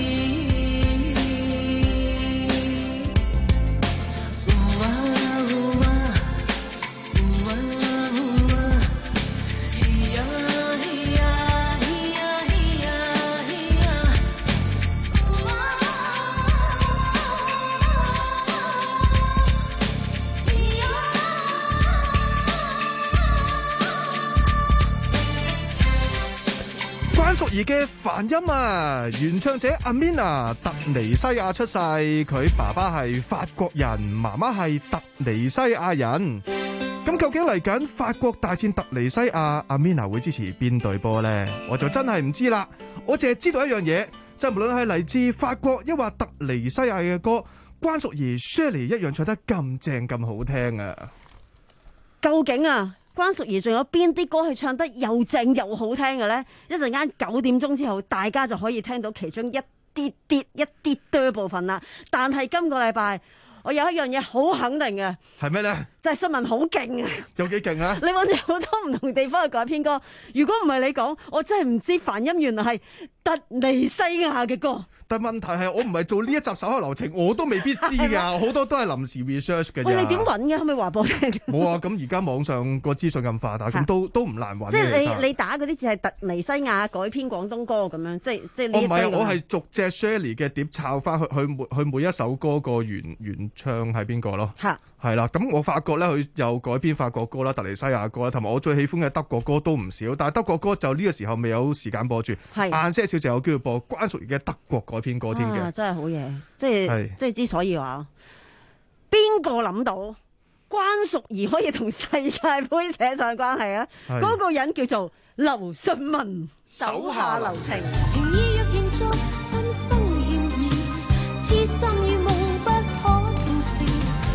關淑怡嘅梵音啊，原唱者阿 Mina 突尼西亞出世，佢爸爸係法國人，媽媽係突尼西亞人。咁究竟嚟緊法國大戰突尼西亞，阿 Mina 會支持邊隊波呢？我就真係唔知啦。我淨係知道一樣嘢，就無論係嚟自法國抑或突尼西亞嘅歌，關淑怡 Shirley 一樣唱得咁正咁好聽啊！ 究竟啊，關淑怡仲有邊啲歌係唱得又正又好聽嘅呢？一陣間九點鐘之後，大家就可以聽到其中一啲啲一啲多部分啦。但係今個禮拜，我有一樣嘢好肯定嘅，係咩呢？就係信文好勁啊！有幾勁啊？你揾咗好多唔同地方去改編歌，如果唔係你講，我真係唔知梵音原來係突尼西亞嘅歌。但問題係我唔係做呢一集手下留情，我都未必知㗎，好多都係臨時 research 嘅。喂，你點揾嘅？可唔可以話俾我聽？冇啊，咁而家網上個資訊咁發達，咁都都唔難揾。即係你你打嗰啲字係突尼西亞改編廣東歌咁樣，即係即係呢一堆。我唔係，我係逐隻 Shirley 嘅碟抄翻去，佢每佢每一首歌個原原唱係邊個咯？嚇。係啦，咁我發覺咧，佢有改編法國歌啦、突尼西亞歌啦，同埋我最喜歡嘅德國歌都唔少。但係德國歌就呢個時候未有時間播住，晏些少就有機會播關淑怡嘅德國改編歌添嘅。啊，真係好嘢！即係即係之所以話，邊個諗到關淑怡可以同世界盃扯上關係啊？嗰個人叫做劉信文，手下留情。情意若延續，心生歉意，痴心與夢不可同時。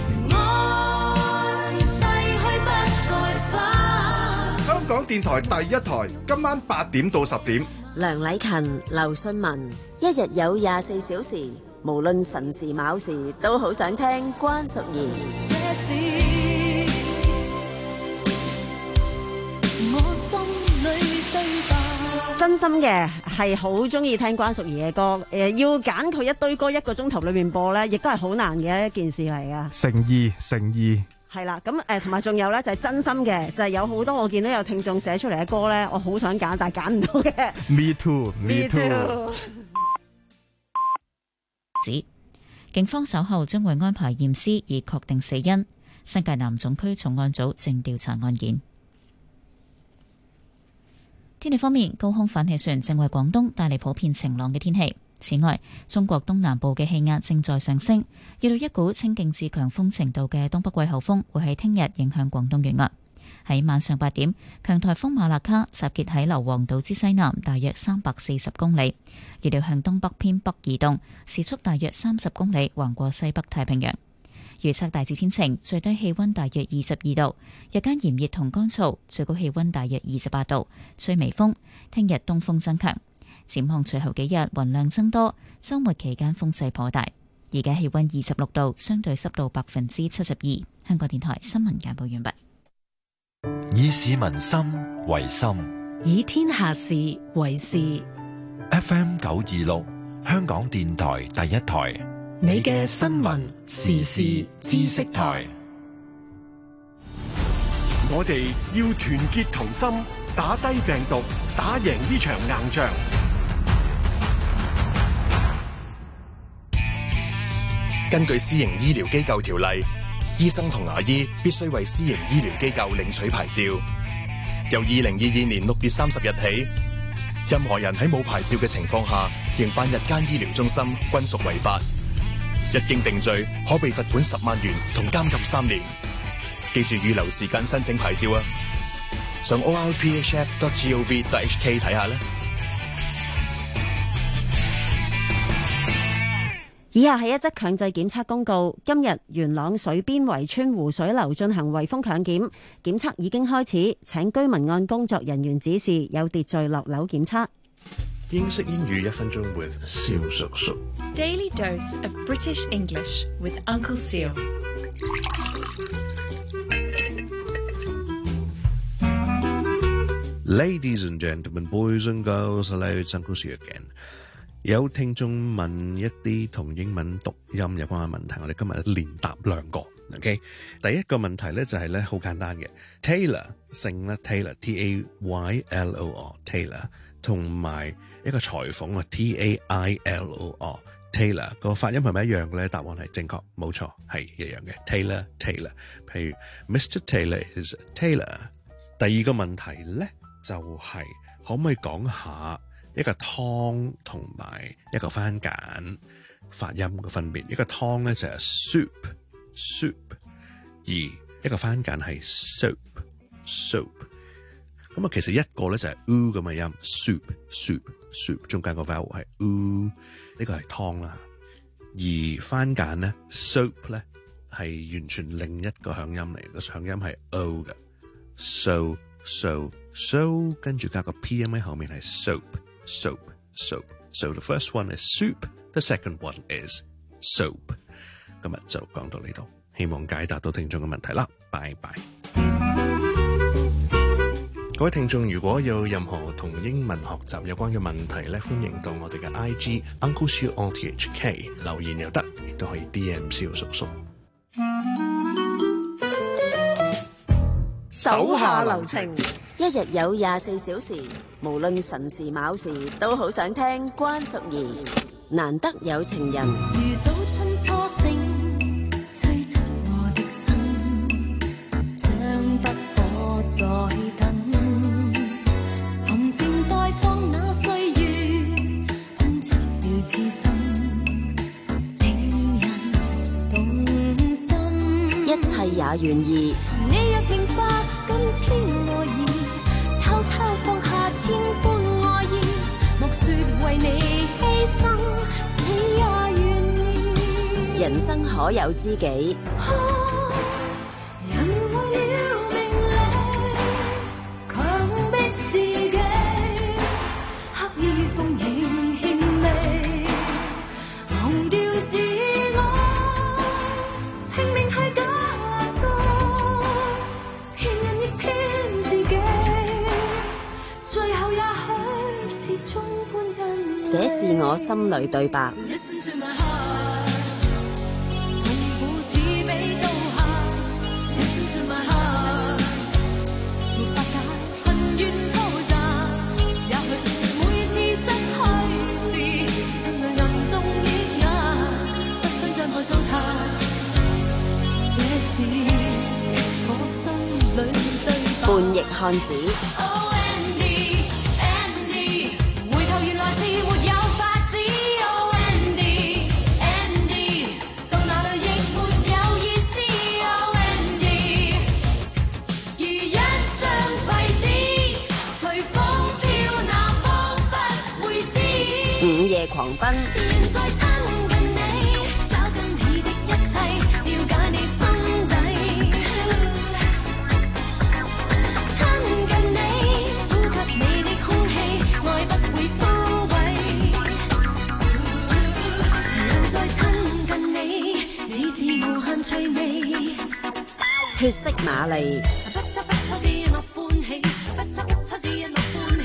香港電台第一台，今晚八點到十點， 梁禮勤、劉信文，一日有廿四小時，無論辰時卯時，都好想聽關淑怡。 真心嘅係好中意聽關淑怡嘅歌，誒，要揀佢一堆歌一個鐘頭裏面播咧，亦都係好難嘅一件事嚟噶。 誠意，誠意。 係啦，咁誒，同埋仲有咧，就係真心嘅，就係、是、有好多我見到有聽眾寫出嚟嘅歌咧，我好想揀，但係揀唔到嘅。Me too，me too。 指警方稍後將會安排驗屍以確定死因。新界南總區重案組正調查案件。天氣方面，高空反氣旋正為廣東帶嚟普遍晴朗嘅天氣。此外，中國東南部嘅氣壓正在上升，預料一股清勁至強風程度嘅東北季候風會喺聽日影響廣東沿岸。喺晚上八點，強颱風馬勒卡集結喺硫磺島之西南大約三百四十公里，預料向東北偏北移動，時速大約三十公里，橫過西北太平洋。預測大致天晴，最低氣溫大約二十二度，日間炎熱同乾燥，最高氣溫大約二十八度，吹微風。聽日東風增強。展望隨後幾日雲量增多，週末期間風勢頗大。而家氣溫二十六度，相對濕度百分之七十二。香港電台新聞簡報完畢。 以市民心為心， 以天下事為事。 F M 九二六，香港電台第一台， 你嘅新聞時事知識台。 我哋要團結同心，打低病毒，打贏呢場硬仗。 根據私營醫療機構條例，醫生同牙醫必須為私營醫療機構領取牌照。由二零二二年六月三十日起，任何人喺冇牌照嘅情況下營辦日間醫療中心，均屬違法。一經定罪，可被罰款十萬元同監禁三年。記住預留時間申請牌照啊！上 o r p h f dot gov dot h k 睇下啦。 以下係一則強制檢測公告。今日元朗水邊圍村湖水樓進行圍封強檢，檢測已經開始，請居民按工作人員指示有秩序落樓檢測。 英式英語一分鐘 with 蕭叔叔。 Daily dose of British English with Uncle Seal。 Ladies and gentlemen, boys and girls, hello, it's Uncle Seal again。有聽眾問一啲同英文讀音有關嘅問題，我哋今日連答兩個。OK， 第一個問題咧就係咧好簡單嘅 ，Taylor 姓咧 Taylor T A Y L O R Taylor， 同埋一個裁縫啊 T A I L O R Taylor 個發音係咪一樣嘅咧？答案係正確，冇錯係一樣嘅 Taylor Taylor。譬如 Mister Taylor is Taylor。第二個問題咧就係、是、可唔可以講下一個湯同埋一個番梘發音嘅分別？一個湯咧就係 soup soup， 而一個番梘係 soap soap。咁啊，其實一個咧就係 u 咁嘅音 soup soup soup， 中間個 vowel 係 u， 呢個係湯啦。而番梘咧 soap 咧係完全另一個響音嚟，個響音係 o 嘅 so so so， 跟住加個 p m 喺後面係 soap soap soap。So the first one is soup, the second one is soap。今日就講到呢度，希望解答到聽眾嘅問題啦。拜拜。各位聽眾，如果有任何同英文學習有關嘅問題咧，歡迎到我哋嘅 I G Uncle Siu O T H K 留言又得，亦都可以 D M 蕭叔叔。 手下留情，一日有廿四小時，無論辰時卯時，都好想聽關淑怡。難得有情人， 如早春初醒，催促我的心，將不可再等。含情待放那歲月，空出了痴心，令人動心。 一切也願意。 你若明白今天我已偷偷放下千般愛意，莫說為你犧牲，死也願意。 人生可有知己？ 人為了名利，強迫自己，刻意奉獻獻媚，忘掉自我，拼命去假裝，騙人亦騙自己，最後也許是眾般恩。 這是我心裏對白。叛逆漢子， 回頭原來是沒有法子。Oh Andy Andy， 到哪裏亦沒有意思。Oh Andy， 如一張廢紙，隨風飄，那方不會知。 午夜狂奔。血色瑪麗，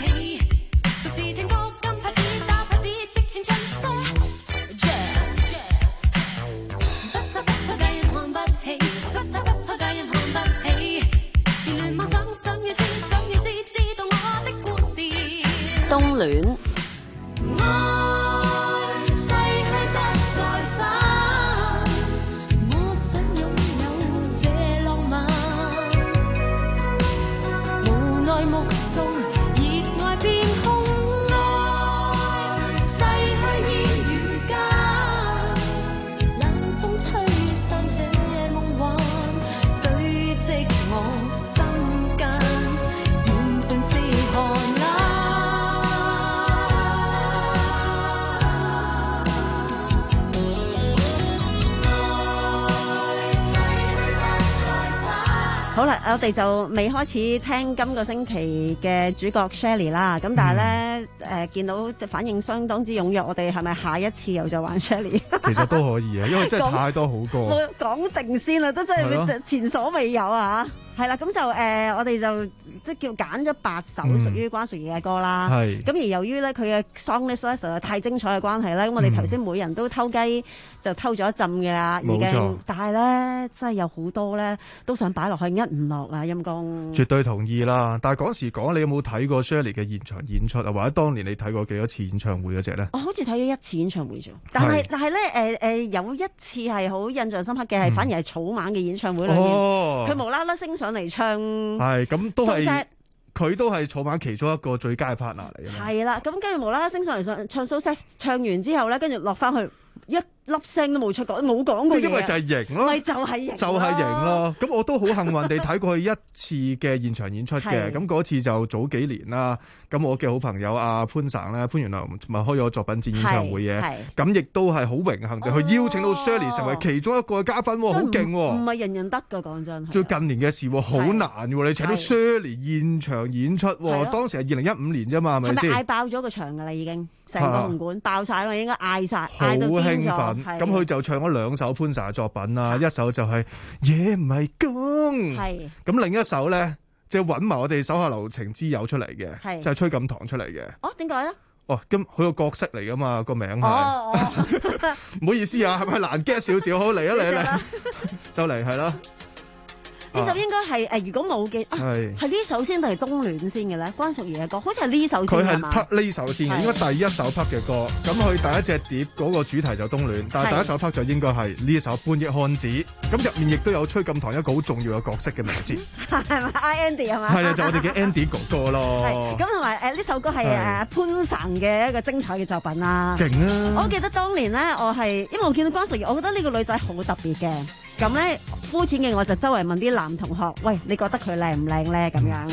好啦，我哋就未開始聽今個星期嘅主角 Shirley 啦，咁但係咧誒見到反應相當之踴躍，我哋係咪下一次又再玩 Shirley？ 其實都可以啊，因為真係太多好歌。 我講定先啦，都真係前所未有啊！係啦，咁就誒、呃，我哋就即係叫揀咗八首屬於關淑怡嘅歌啦。係、嗯。咁而由於咧佢嘅 song list 咧實在太精彩嘅關係咧，咁、嗯、我哋頭先每人都偷雞就偷咗一陣嘅啦，已經。但係咧真係有好多咧都想擺落去，一唔落啊陰公。絕對同意啦！但係講時講，你有冇睇過 Shirley 嘅現場演出啊？或者當年你睇過幾多次演唱會嗰隻咧？我好似睇咗一次演唱會啫。但係但係咧誒誒有一次係好印象深刻嘅，係、嗯、反而係草蜢嘅演唱會裏面，佢、哦、無啦啦升上嚟唱，係咁都係佢都係草蜢其中一個最佳 partner 嚟嘅。係啦，咁跟住無啦啦升上嚟唱唱 So Sad， 唱完之後咧，跟住落翻去一粒聲都冇出過，冇講過嘢。因為就係型咯，咪就係型，就係型咯。咁我都好幸運地睇過佢一次嘅現場演出嘅。咁嗰次就早幾年啦。咁我嘅好朋友阿潘生咧，潘源良咪開咗作品展演唱會嘅。咁亦都係好榮幸地去邀請到 Shirley 成為其中一個嘉賓，好勁喎！唔係人人得㗎，講真。最近年嘅事好難喎，你請到 Shirley 現場演出，當時係二零一五年啫嘛，係咪先？係咪嗌爆咗個場㗎啦？已經成個紅館爆晒啦，應該嗌晒，嗌到癲咗。咁佢就唱咗兩首潘 Sir 嘅作品啦，一首就係夜迷宮，係咁另一首咧，即係揾埋我哋手下留情之友出嚟嘅，就係崔錦棠出嚟嘅。哦，點解咧？哦，咁佢個角色嚟噶嘛，個名係。哦哦，唔好意思啊，係咪難 get 少少？好，嚟啊嚟啊嚟，就嚟係啦。呢首應該係誒，如果冇記，係係呢首先定係冬戀先嘅咧？關淑怡嘅歌，好似係呢首先係嘛？佢係 part 呢首先嘅，應該第一首 part 嘅歌。咁佢第一隻碟嗰個主題就冬戀，但係第一首 part 就應該係呢一首《半億漢子》。咁入面亦都有崔錦棠一個好重要嘅角色嘅名字，係咪 Andy 係嘛？係啊，就我哋嘅 Andy 哥哥咯。咁同埋誒呢首歌係誒潘神嘅一個精彩嘅作品啦。勁啊！我記得當年咧，我係因為我見到關淑怡，我覺得呢個女仔好特別嘅。咁咧，膚淺嘅我就周圍問啲男同學，喂，你覺得佢靚唔靚咧？咁樣。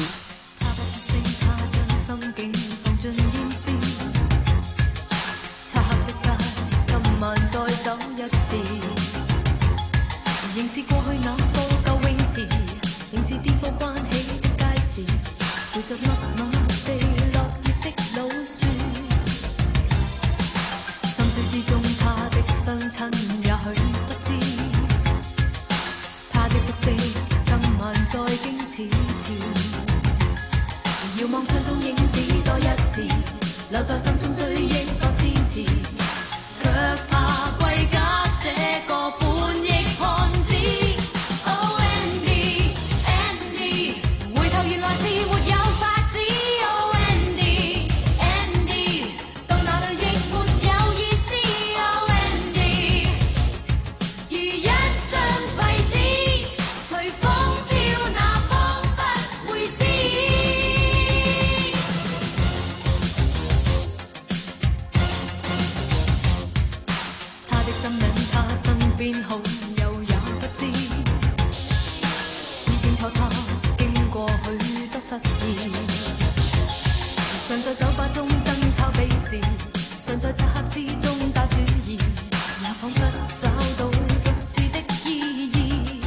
再經此處，遙望窗中影子多一次，留在心中追憶多千次，卻怕歸家這個半億漢子。Oh Andy Andy， 回頭原來是沒有法子。Oh Andy Andy， 到哪裏亦沒有意思。Oh Andy， 如一張廢紙，隨風。邊好友也不知，只清楚他經過許多失意，常在酒吧中爭吵比試，常在漆黑之中打主意，也彷彿找到獨自的意義。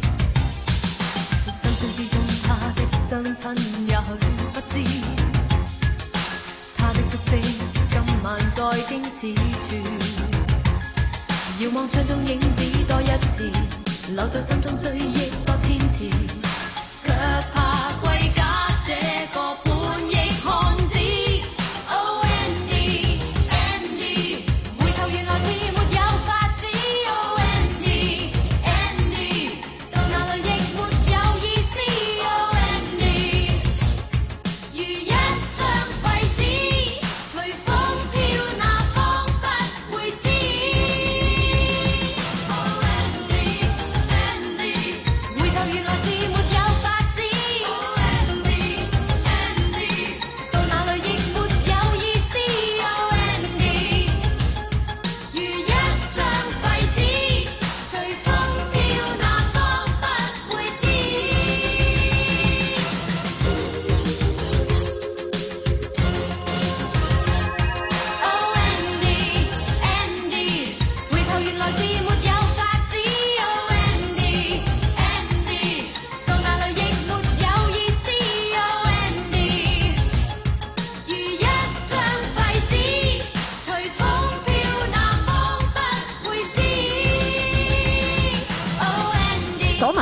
深宵之中他的雙親也許不知，他的足跡今晚在經此處。遙望窗中影子多一次，留在心中追憶多千次，卻怕歸家這個半億漢子。Oh Andy Andy， 回頭原來是沒有法子。Oh Andy Andy， 到哪裏亦沒有意思。Oh Andy， 如一張廢紙，隨風飄，那方不會知。原來是沒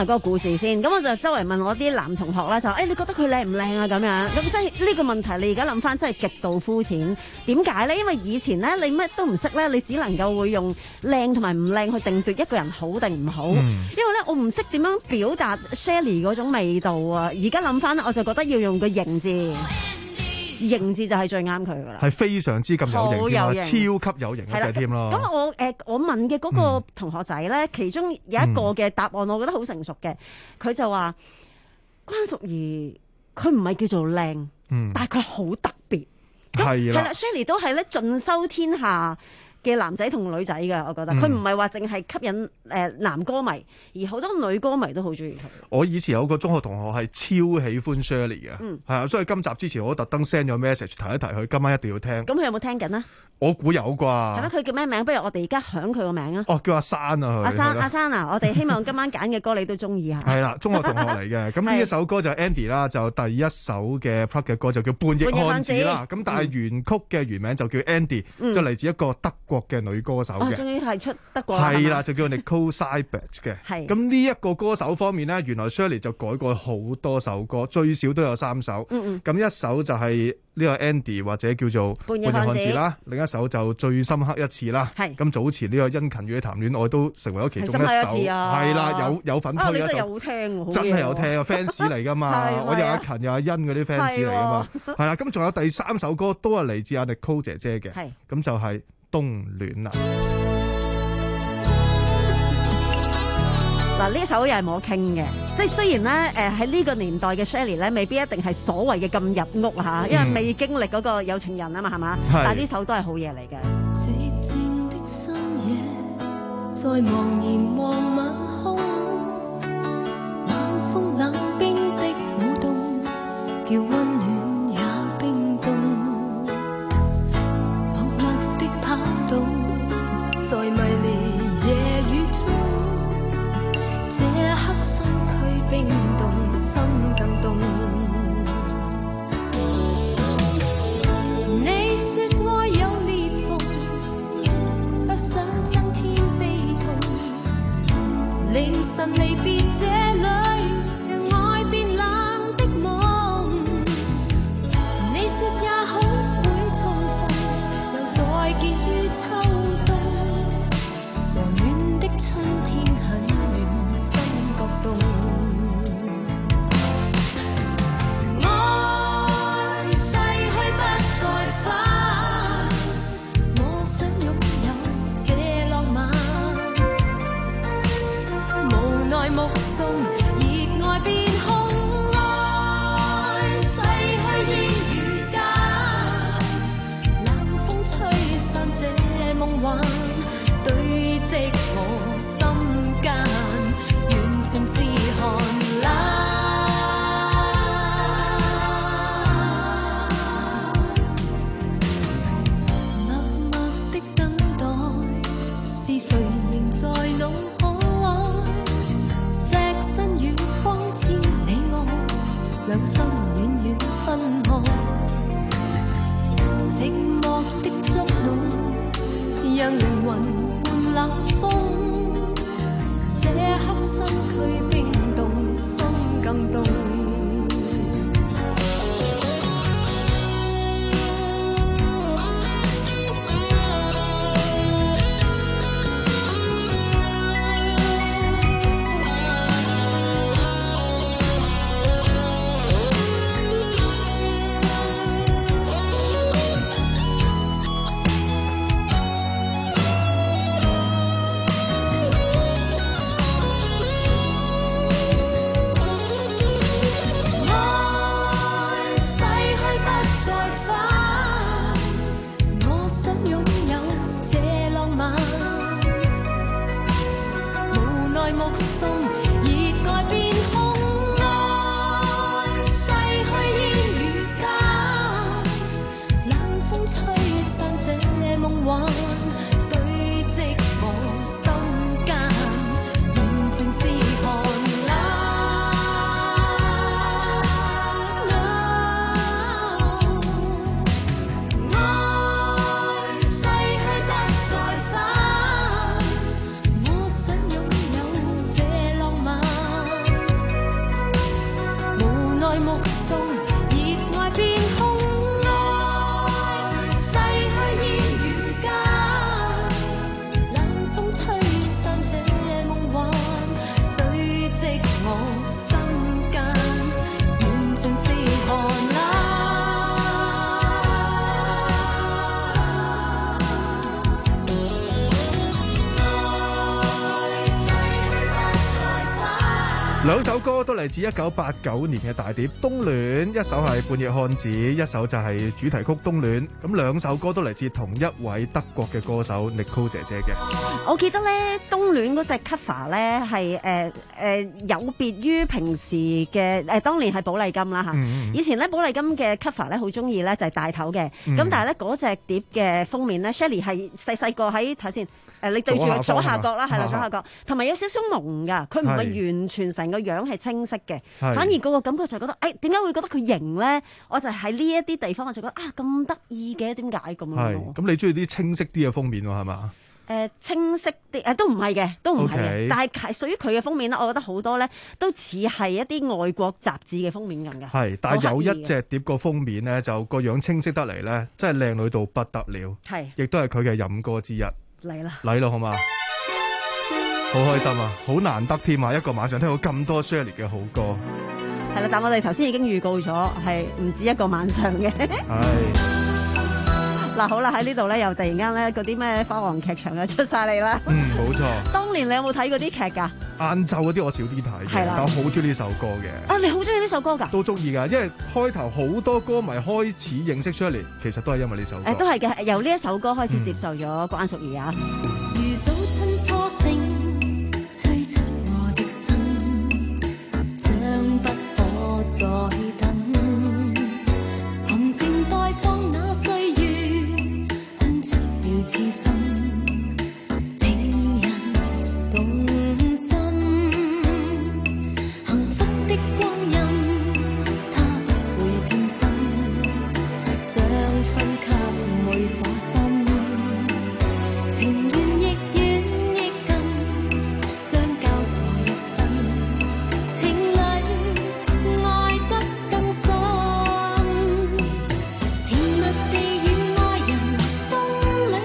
埋嗰個故事先。咁我就周圍問我啲男同學啦，就誒、欸、你覺得佢靚唔靚啊？咁樣咁即係呢個問題，你而家諗翻真係極度膚淺。點解咧？因為以前咧你乜都唔識咧，你只能夠會用靚同埋唔靚去定奪一個人好定唔好。嗯、因為咧我唔識點樣表達 Shirley 嗰種味道啊。而家諗翻咧，我就覺得要用個型字。型字就係最啱佢噶啦，係非常之咁有型，有型超級有型嗰隻添咯。咁我誒、呃、我問嘅嗰個同學仔咧，嗯、其中有一個嘅答案，我覺得好成熟嘅。佢、嗯、就話關淑怡佢唔係叫做靚，嗯、但係佢好特別。係啦 Shirley 都係咧盡收天下嘅男仔同女仔嘅，我覺得佢唔係話淨係吸引誒男歌迷，而好多女歌迷都好中意佢。我以前有個中學同學係超喜歡 Shirley 嘅，係啊、嗯，所以今集之前我都特登 send 咗 message 提一提佢，今晚一定要聽。咁佢有冇聽緊啊？我估有啩。係啦，佢叫咩名？不如我哋而家響佢個名啊！哦，叫阿珊啊，佢。阿珊，阿珊啊，我哋希望今晚揀嘅歌你都中意下。係啦，中學同學嚟嘅。咁呢一首歌就 Andy 啦，就第一首嘅 plug 嘅歌就叫《半億漢子》啦。咁但係原曲嘅原名就叫 Andy，嗯、就嚟自一個德國嘅女歌手嘅。哦，終於係出德國。係啦，就叫 Nicole Siebeck 嘅。係。咁呢一個歌手方面咧，原來 Shirley 就改過好多首歌，最少都有三首。嗯嗯。咁一首就係呢個 Andy 或者叫做半億漢子啦，另一首就最深刻一次啦。係咁早前呢個殷勤與你談戀愛都成為咗其中一首，係啦，有有份推一首。啊，你真係有聽，真係有聽啊 fans 嚟噶嘛？我有阿勤有阿殷嗰啲 fans 嚟噶嘛？係啦，咁仲有第三首歌都係嚟自阿 Nicole 姐姐嘅，係咁就係冬戀啦。嗱，呢首又係冇傾嘅，即係雖然咧，誒喺呢個年代嘅 Shirley 咧，未必一定係所謂嘅咁入屋嚇，因為未經歷嗰個有情人啊嘛，係嘛？但係呢首都係好嘢嚟嘅。寂靜的深夜，在茫然望晚空，冷風冷冰的舞動，叫溫暖也冰凍。默默的跑動，在迷離夜雨中。這刻身軀冰凍，心更凍。你說愛有裂縫，不想增添悲痛。凌晨離別這裏，讓愛變冷的夢。你說也許會重逢，又再見於秋冬。和暖的春天很心覺凍，愛逝去不再返，我想擁有這浪漫，無奈目送熱愛變空，愛逝去煙雨間，冷風吹散這夢幻，堆積我心間。全是寒冷，默默的等待，是誰仍在腦海？隻身遠方千里外，兩心遠遠分開。寂寞的觸碰，讓靈魂換冷風。這刻身軀冰凍，心更凍。 兩首歌都嚟自一九八九年嘅大碟《冬戀》，一首係《半夜漢子》，一首就係主題曲《冬戀》。咁兩首歌都嚟自同一位德國嘅歌手 Nicole 姐姐嘅。 我記得咧，《冬戀》嗰隻 cover 咧係誒誒有別於平時嘅誒、呃，當年係寶麗金啦嚇。嗯、以前咧寶麗金嘅 cover 咧好中意咧就係大頭嘅，咁、嗯、但係咧嗰隻碟嘅封面咧 Shelley 係細細個喺睇先。誒，你對住佢左下角啦，係啦，左下角，同埋有少少朦㗎，佢唔係完全成個樣係清晰嘅，反而嗰個感覺就覺得，誒點解會覺得佢型咧？我就喺呢一啲地方，我就覺得啊咁得意嘅，點解咁樣？ 係，咁你中意啲清晰啲嘅封面喎，係嘛？ 誒，清晰啲誒，都唔係嘅，都唔係嘅，okay. 但係係屬於佢嘅封面咧，我覺得好多咧都似係一啲外國雜誌嘅封面咁嘅。係，但係有一隻碟個封面咧，就個樣清晰得嚟咧，真係靚女到不得了。係，亦都係佢嘅飲歌之一。嚟啦，嚟咯，好嘛？好開心啊，好難得添啊！一個晚上聽到咁多 Shirley 嘅好歌。係啦，但我哋頭先已經預告咗，係唔止一個晚上嘅。係。嗱，好啦，喺呢度咧，又突然間咧，嗰啲咩花王劇場又出晒嚟啦。嗯，冇錯。當年你有冇睇嗰啲劇㗎？晏晝嗰啲我少啲睇嘅，但我好中意呢首歌嘅。啊，你好中意呢首歌㗎？都中意㗎，因為開頭好多歌迷開始認識 Shirley，其實都係因為呢首歌。誒，都係嘅，由呢一首歌開始接受咗關淑怡啊。 如早春初醒，吹出我的心，將不可再等，紅情待放那歲月。痴心令人動心，幸福的光陰它不會偏心，將分給每顆心，情願亦遠亦近，將交錯一生，情侶愛得更深，甜蜜地與愛人風裏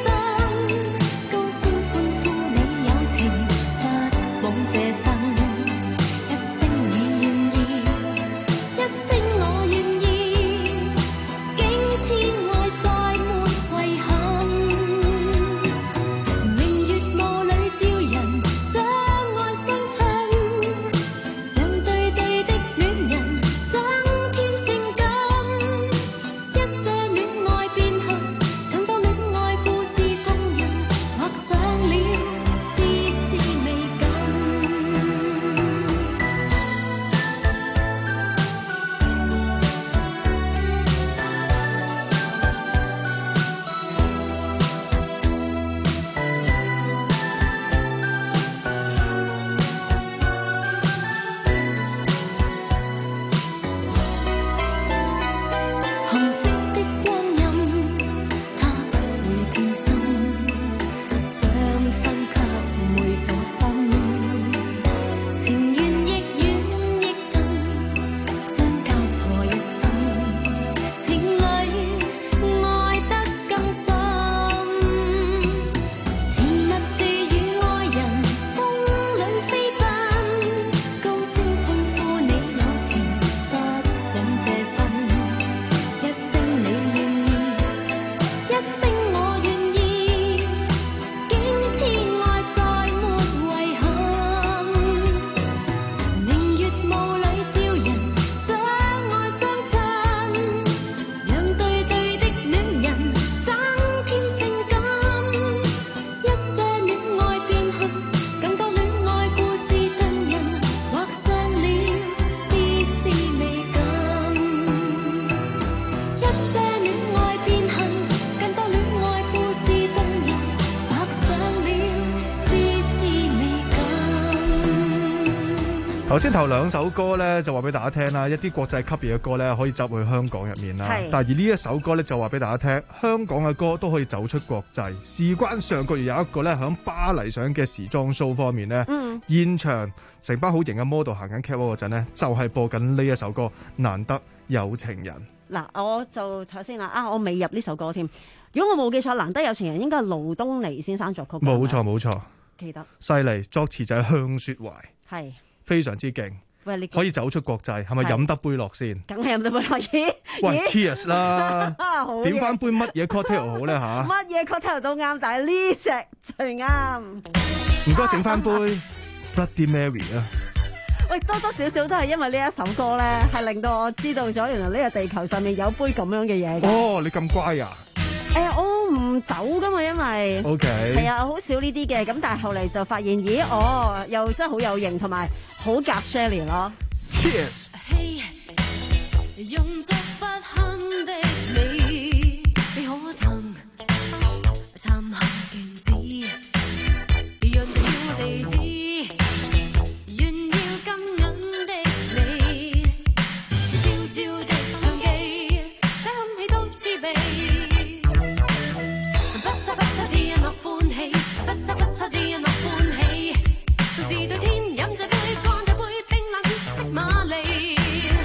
頭先頭兩首歌咧就話俾大家聽啦，一啲國際級別嘅歌咧可以走去香港入面啦。但係而呢一首歌咧就話俾大家聽，香港嘅歌都可以走出國際。事關上個月有一個咧響巴黎上嘅時裝 show 方面咧，嗯、現場成班好型嘅 model 行緊 catwalk 嗰陣咧，就係、是、播緊呢一首歌《難得有情人》。 嗱，我就睇先啦，啊，我未入呢首歌添。如果我冇記錯，《難得有情人》應該係盧東尼先生作曲。 冇錯冇錯， 記得。犀利，作詞就係向雪懷。係。非常之勁，喂，你可以走出國際，係咪飲得杯落先？梗係飲得杯落咦？喂 ，Cheers 啦！點翻杯乜嘢 cocktail 好咧吓？ 乜嘢 cocktail 都啱，但係呢隻最啱。 唔該，整翻杯 Bloody Mary 啊！ 喂，多多少少都係因為呢一首歌咧，係令到我知道咗原來呢個地球上面有杯咁樣嘅嘢嘅。 哦，你咁乖啊？ 誒、哎，我唔走噶嘛，因為 OK 係啊，好少呢啲嘅。咁但係後嚟就發現，咦，哦，又真係好有型，同埋好夾 Shirley 咯。 Cheers！ 用足不堪的你，你可曾參下鏡子，讓這我地址，炫耀金銀的你，燒焦的相機，想起都滋味。不測不測只因我歡喜，不測不測只因我歡喜，獨自對天飲這杯，乾這杯冰冷血色瑪麗。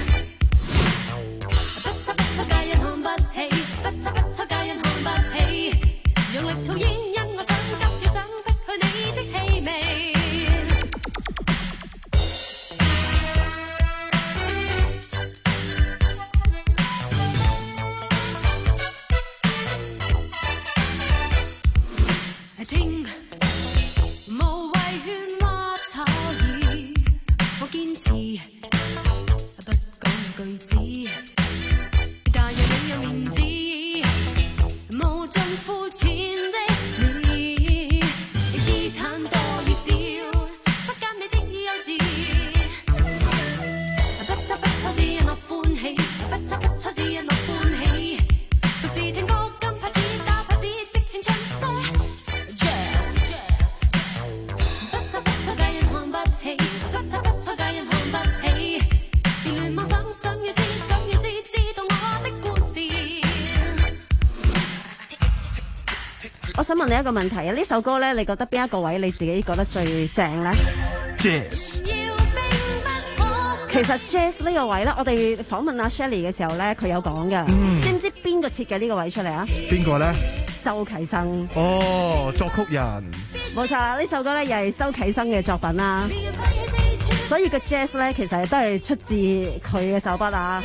我想問你一個問題啊，呢首歌咧，你覺得邊一個位你自己覺得最正咧 ？Jazz。 其實 Jazz 呢個位咧，我哋訪問阿 Shirley 嘅時候咧，佢有講㗎。嗯、知唔知邊個設計呢個位出嚟啊？ 邊個咧？ 周啟生。 哦，作曲人。 冇錯啦，呢首歌咧又係周啟生嘅作品啦。所以個 Jazz 咧，其實都係出自佢嘅手筆啊。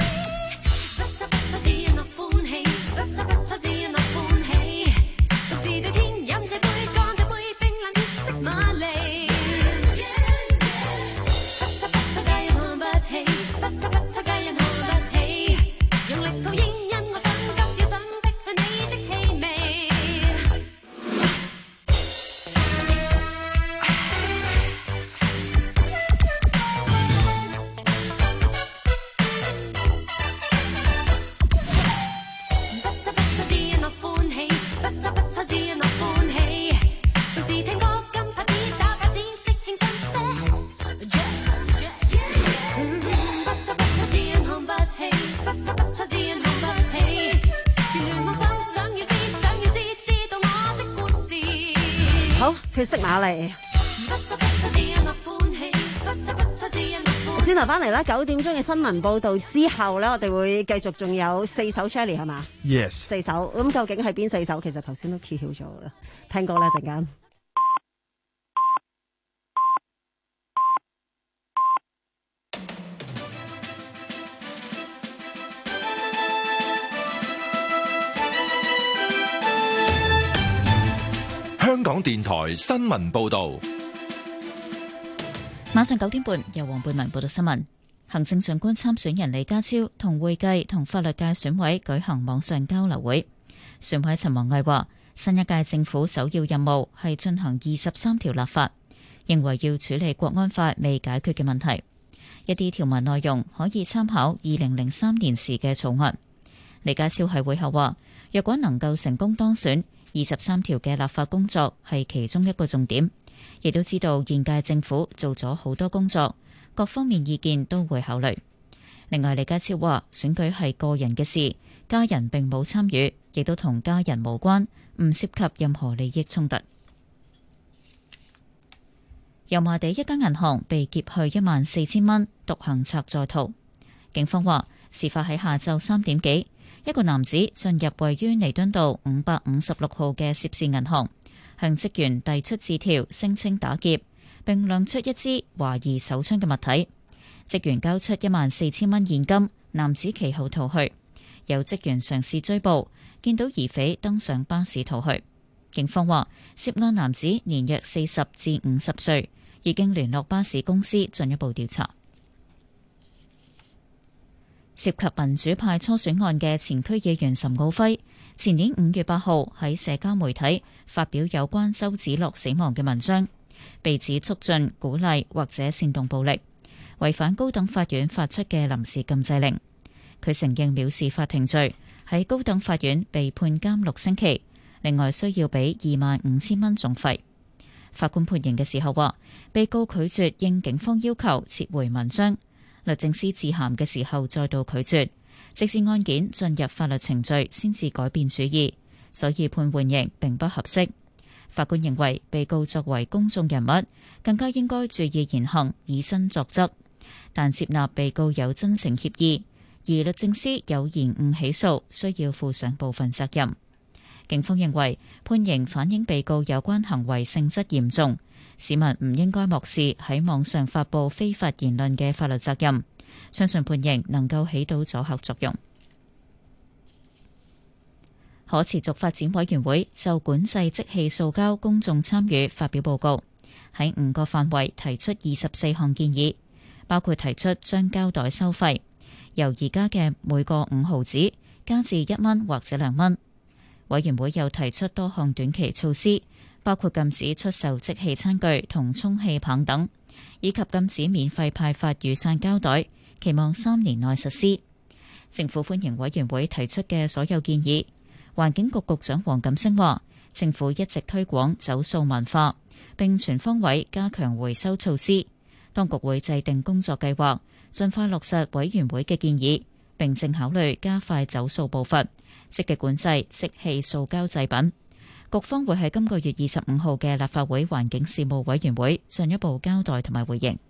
血色瑪麗，轉頭翻嚟啦，九點鐘嘅新聞報道之後咧，我哋會繼續仲有四首 Shirley 係嘛 ？Yes， 四首，咁究竟係邊四首？其實頭先都揭曉咗啦，聽歌啦陣間。 香港電台新聞報道， 晚上九點半由黃貝文報道新聞。行政長官參選人李家超同會計同法律界選委舉行網上交流會。選委陳弘毅話，新一屆政府首要任務係進行二十三條立法，認為要處理國安法未解決嘅問題。一啲條文內容可以參考二零零三年時嘅草案。李家超喺會後話，若果能夠成功當選，二十三條嘅立法工作係其中一個重點，亦都知道現屆政府做咗好多工作，各方面意見都會考慮。另外，李家超話選舉係個人嘅事，家人並冇參與，亦都同家人無關，唔涉及任何利益衝突。油麻地一間銀行被劫去一萬四千蚊，獨行賊在逃。警方話事發喺下晝三點幾。一個男子進入位於彌敦道五百五十六號嘅涉事銀行，向職員遞出字條，聲稱打劫，並亮出一支懷疑手槍嘅物體。職員交出一萬四千蚊現金，男子其後逃去。有職員嘗試追捕，見到疑匪登上巴士逃去。警方話，涉案男子年約四十至五十歲， 已經聯絡巴士公司進一步調查。涉及民主派初選案嘅前區議員岑敖輝，前年五月八號喺社交媒體發表有關周梓樂死亡嘅文章，被指促進、鼓勵或者煽動暴力，違反高等法院發出嘅臨時禁制令。佢承認藐視法庭罪，喺高等法院被判監六星期，另外需要俾二萬五千蚊總費。法官判刑嘅時候話，被告拒絕應警方要求撤回文章，律政司致函嘅時候再度拒絕，直至案件進入法律程序先至改變主意，所以判緩刑並不合適。法官認為被告作為公眾人物，更加應該注意言行，以身作則，但接納被告有真誠協議，而律政司有延誤起訴，需要負上部分責任。警方認為判刑反映被告有關行為性質嚴重，市民唔應該漠視喺網上發布非法言論嘅法律責任，相信判刑能夠起到阻嚇作用。可持續發展委員會就管制即棄塑膠公眾參與發表報告，喺五個範圍提出二十四項建議，包括提出將膠袋收費由而家嘅每個五毫紙加至一蚊或者兩蚊。委員會又提出多項短期措施，包括禁止出售即棄餐具同充氣棒等，以及禁止免費派發雨傘膠袋，期望三年內實施。政府歡迎委員會提出嘅所有建議。環境局局長黃錦星話，政府一直推廣走塑文化，並全方位加強回收措施。當局會制定工作計劃，盡快落實委員會嘅建議，並正考慮加快走塑步伐，積極管制即棄塑膠製品。局方會喺今個月二十五號嘅立法會環境事務委員會進一步交代同埋回應。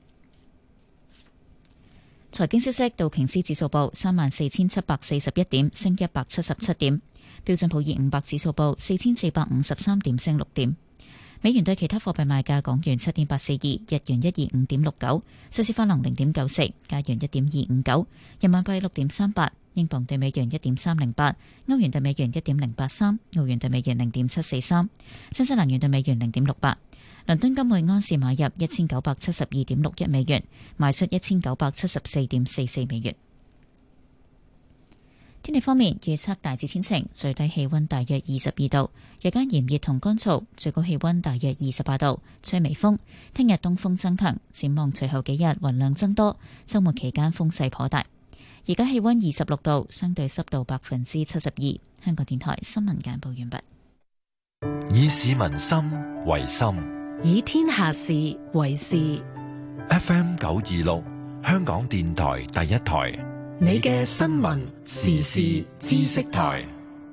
財經消息，道瓊斯指數報三萬四千七百四十一點，升一百七十七點。標準普爾五百指數報四千四百五十三點，升六點。美元對其他貨幣賣價：港元七點八四二，日元一二五點六九，瑞士法郎零點九四，加元一點二五九，人民幣六點三八，英鎊對美元一點三零八，歐元對美元一點零八三，澳元對美元零點七四三，新西蘭元對美元零點六八。倫敦金每安士買入一千九百七十二點六一美元，賣出一千九百七十四點四四美元。天氣方面，預測大致天晴，最低氣溫大約二十二度，日間炎熱同乾燥，最高氣溫大約二十八度，吹微風。聽日東風增強，展望隨後幾日雲量增多，周末期間風勢頗大。而家氣溫二十六度，相對濕度百分之七十二。香港電台新聞簡報完畢。 以市民心為心， 以天下事為事。 F M 九二六，香港電台第一台。 你嘅新聞時事知識台，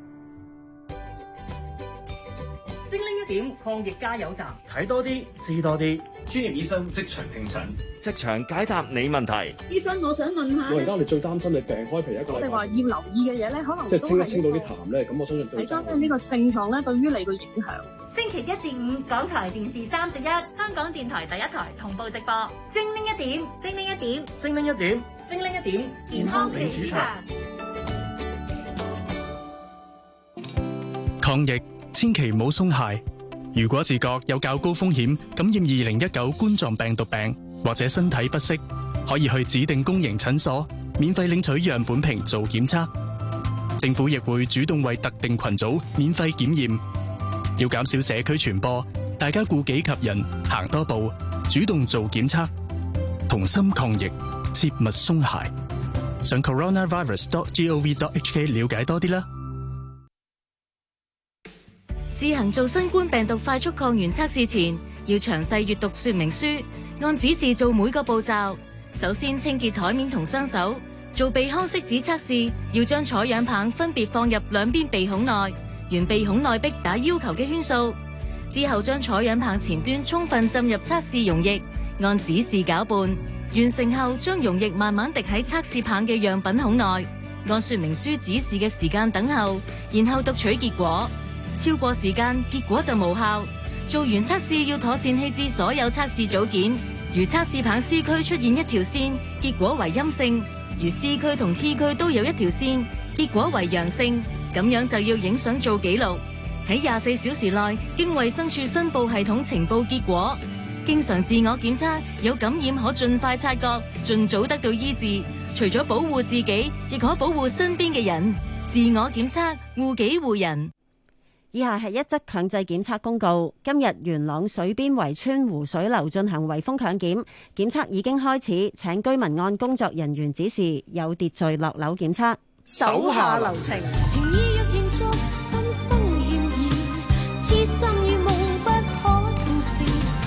精靈一點抗疫加油站，睇多啲，知多啲， 專業醫生即場聽診， 即場解答你問題。 醫生，我想問下， 我而家我哋最擔心你病開皮一個禮拜， 我哋話要留意嘅嘢咧，可能即係清一清到啲痰咧，咁我相信睇翻咧呢個症狀咧，對於你個影響。 星期一至五，港台電視三十一，香港電台第一台同步直播。精靈一點，精靈一點， 精靈一點，精靈一點，健康你主場。 抗疫千祈唔好鬆懈。如果自覺有較高風險感染二零一九冠狀病毒病，或者身體不適，可以去指定公營診所免費領取樣本瓶做檢測。政府亦會主動為特定群組免費檢驗。要減少社區傳播，大家顧己及人，行多步，主動做檢測，同心抗疫，切勿鬆懈。上 coronavirus dot gov dot hk 了解多啲啦。 自行做新冠病毒快速抗原測試前，要詳細閱讀說明書，按指示做每個步驟。首先清潔台面同雙手。做鼻腔拭子測試，要將採樣棒分別放入兩邊鼻孔內，沿鼻孔內壁打要求嘅圈數。之後將採樣棒前端充分浸入測試溶液，按指示攪拌。完成後，將溶液慢慢滴喺測試棒嘅樣品孔內，按說明書指示嘅時間等候，然後讀取結果。超過時間，結果就無效。做完測試要妥善棄置所有測試組件。如測試棒 C 區出現一條線，結果為陰性；如 C 區同 T 區都有一條線，結果為陽性。咁樣就要影相做記錄，喺廿四小時內經衛生署申報系統呈報結果。 經常自我檢測，有感染可盡快察覺，盡早得到醫治。除咗保護自己，亦可保護身邊嘅人。自我檢測，護己護人。 以下係一則強制檢測公告。今日元朗水邊圍村湖水樓進行圍封強檢，檢測已經開始，請居民按工作人員指示有秩序落樓檢測。 手下留情。 情意若延續，心生歉意，痴心與夢不可同時，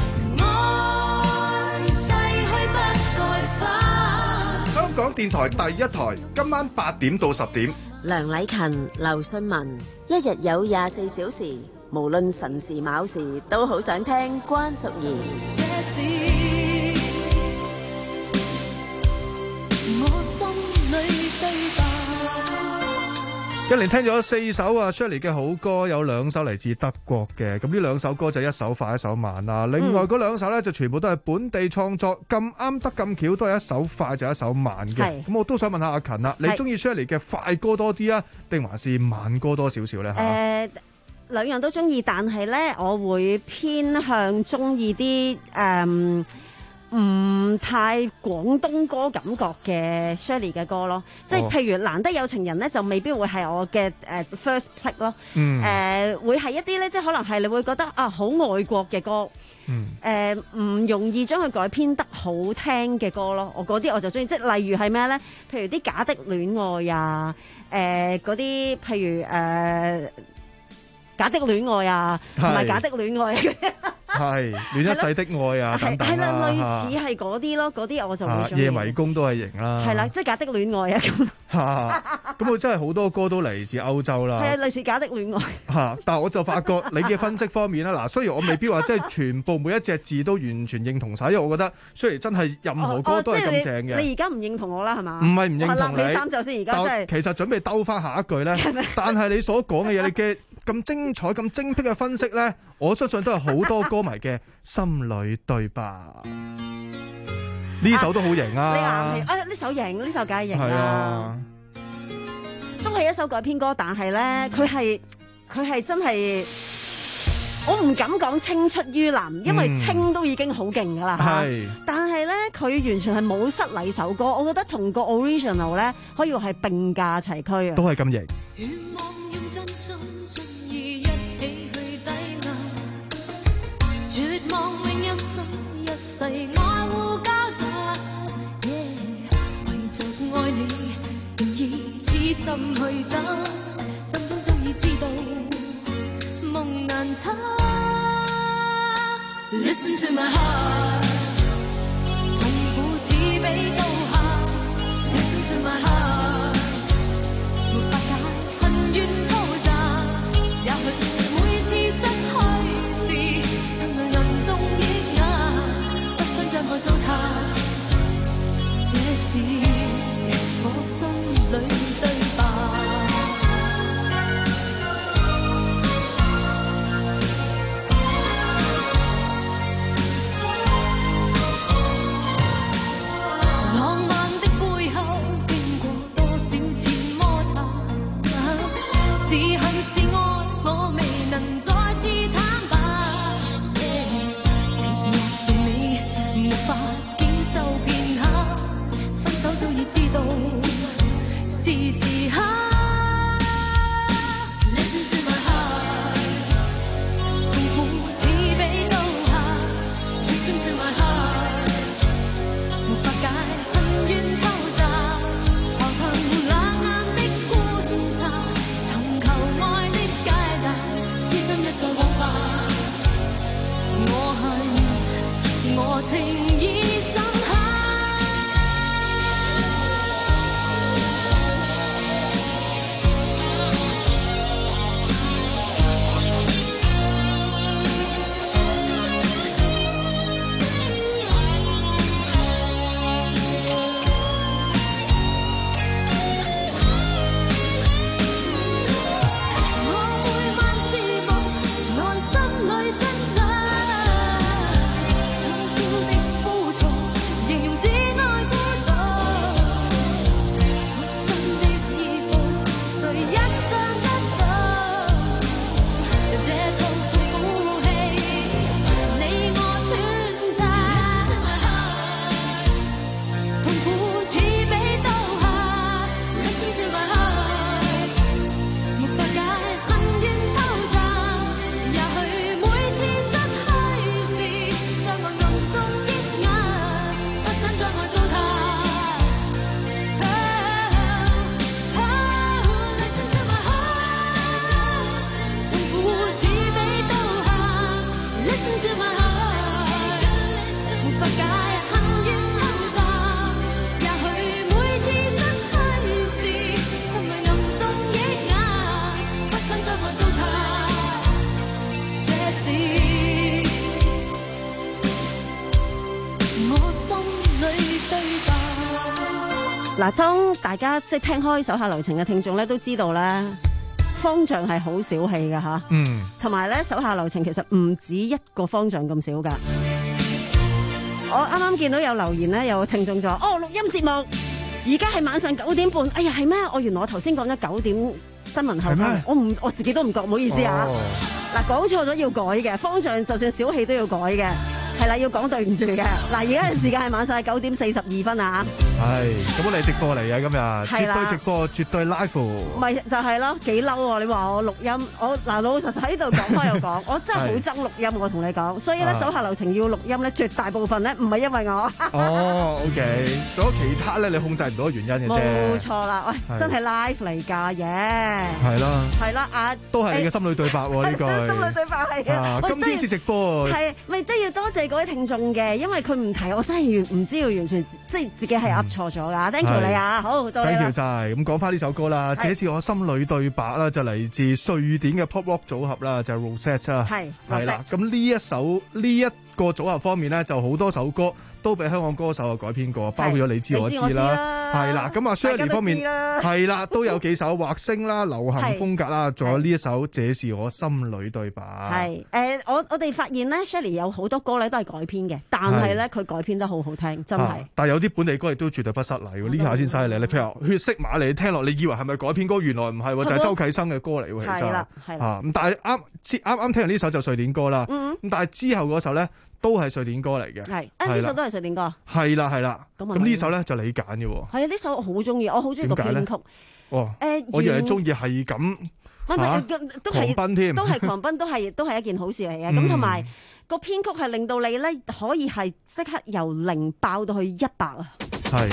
愛逝去不再返。 香港電台第一台，今晚八點到十點。 梁禮勤、劉信文，一日有廿四小時，無論辰時卯時，都好想聽關淑怡。 這是我心裏對白。 一連聽咗四首啊 Shirley 嘅好歌，有兩首嚟自德國嘅，咁呢兩首歌就一首快一首慢啦。另外嗰兩首呢，就全部都係本地創作，咁啱得咁巧都係一首快就一首慢嘅。咁我都想問下阿勤啦，你中意 Shirley 嘅快歌多啲啊，定還是慢歌多少少呢？嚇、呃， 兩樣都中意，但係呢，我會偏向中意啲誒唔太廣東歌感覺嘅 Shirley 嘅歌咯，即係譬如難得有情人咧，就未必會係我嘅誒、uh, first pick 咯。嗯，誒、呃、會係一啲咧，即係可能係你會覺得啊好外國嘅歌，嗯，誒、呃、唔容易將佢改編得好聽嘅歌咯。我嗰啲我就中意，即係例如係咩咧？譬如啲假的戀愛啊，誒嗰啲譬如誒、呃、假的戀愛啊，同埋假的戀愛啊。 係戀一世的愛啊，等等啦， 係啦，類似係嗰啲咯，嗰啲我就會中意。 夜迷宮都係型啦， 係啦，即係假的戀愛啊咁。 嚇，咁佢真係好多歌都嚟自歐洲啦。係啊，類似假的戀愛。 嚇，但係我就發覺你嘅分析方面啦，嗱，雖然我未必話即係全部每一隻字都完全認同晒，因為我覺得雖然真係任何歌都係咁正嘅。 你而家唔認同我啦，係嘛？ 唔係唔認同你。 立起衫袖先，而家真係。 其實準備兜翻下一句咧，但係你所講嘅嘢，你嘅咁精彩、咁精闢嘅分析咧，我相信都係好多歌迷嘅心裏對白。呢首都好型啊！ 你硬氣啊！呢首型，呢首梗係型啦。係啊，都係一首改編歌，但係咧，佢係佢係真係，我唔敢講青出於藍，因為青都已經好勁噶啦。係、嗯，但係咧，佢完全係冇失禮首歌，我覺得同個 original 咧，可以話係並駕齊驅啊！ 都係咁型。 絕望永一生一世愛護交雜， yeah, 為着愛你願意痴心去等，心中早已知道夢難測。 Listen to my heart， 痛苦似比刀下。 Listen to my heart， 沒法解恨怨高雜，也許每次失去時將我糟蹋，這是我心裏對白。浪漫的背後經過多少次摩擦，是恨是愛我未能再次坦白。無法經受片刻，分手早已知道是時刻。Listen to my heart， 痛苦似比刀下。Listen to my heart， 無法解恨怨交雜，何曾冷眼的觀察，尋求愛的解答，痴心一再枉法。我恨我情意深刻。我每晚自問內心裏掙扎，深宵的嗱，當大家即係聽開手下留情嘅聽眾咧，都知道咧，方丈係好小氣噶吓，嗯，同埋咧手下留情其實唔止一個方丈咁少噶。我啱啱見到有留言咧，有聽眾就話：哦，錄音節目而家係晚上九點半。哎呀，係咩？我原來我頭先講咗九點新聞後翻，我唔我自己都唔覺，唔好意思啊。嗱，講錯咗要改嘅，方丈就算小氣都要改嘅。係啦，要講對唔住嘅。嗱，而家嘅時間係晚上九點四十二分啊！ 係，咁我哋直播嚟嘅今日，絕對直播，絕對 live。 咪就係咯，幾嬲喎！你話我錄音，我嗱老老實實喺度講開又講，我真係好憎錄音，我同你講。所以咧，手下留情要錄音咧，絕大部分咧唔係因為我。哦 ，OK， 所有其他咧你控制唔到嘅原因嘅啫。冇錯啦，喂，真係 live 嚟㗎嘢。係啦。係啦，啊，都係你嘅心裏對白喎呢句。心裏對白係啊！今天次直播係咪都要多謝各位聽眾嘅，因為佢唔提，我真係完唔知道完全即係自己係噏錯咗噶。Thank you 你啊，好，到你啦。Thank you 晒。咁講翻呢首歌啦，這是我心裏對白啦，就嚟自瑞典嘅 pop rock 組合啦，就係 Rosette 啦。係係啦，咁呢一首呢一個組合方面咧，就好多首歌都俾香港歌手啊改編過，包括咗你知我知啦，係啦。咁啊 Shirley 方面係啦，都有幾首畫聲啦、流行風格啦，仲有呢一首這是我心裏對白。係誒，我我哋發現咧 Shirley 有好多歌咧都係改編嘅，但係咧佢改編得好好聽，真係。但係有啲本地歌亦都絕對不失禮喎，呢下先犀利。你譬如血色瑪麗，聽落你以為係咪改編歌？原來唔係喎，就係周啟生嘅歌嚟喎，其實。係啦，係啦。咁但係啱啱啱聽完呢首就瑞典歌啦，咁但係之後嗰首咧。都係瑞典歌嚟嘅，係啊，呢首都係瑞典歌，係啦係啦。咁呢首咧就你揀嘅喎，係啊，呢首我好中意，我好中意個編曲。哦，誒，我以為你中意係咁嚇，都係狂奔添，都係狂奔，都係都係一件好事嚟嘅。咁同埋個編曲係令到你咧可以係即刻由零爆到去一百啊！係。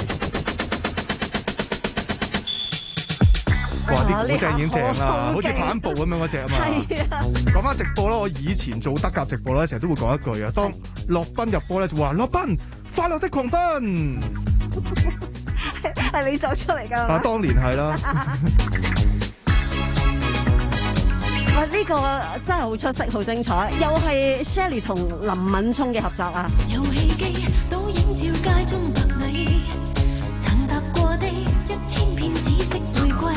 哇！啲鼓聲已經正啦，好似跑步咁樣嗰隻啊嘛。係啊。講翻直播啦，我以前做德甲直播咧，成日都會講一句啊。當洛賓入波咧，就話洛賓快樂的狂奔。係你走出嚟㗎。啊，當年係啦。哇！呢個真係好出色，好精彩，又係 Shirley 同林敏聰嘅合作啊。遊戲機倒映照街中百里，曾踏過的一千片紫色玫瑰。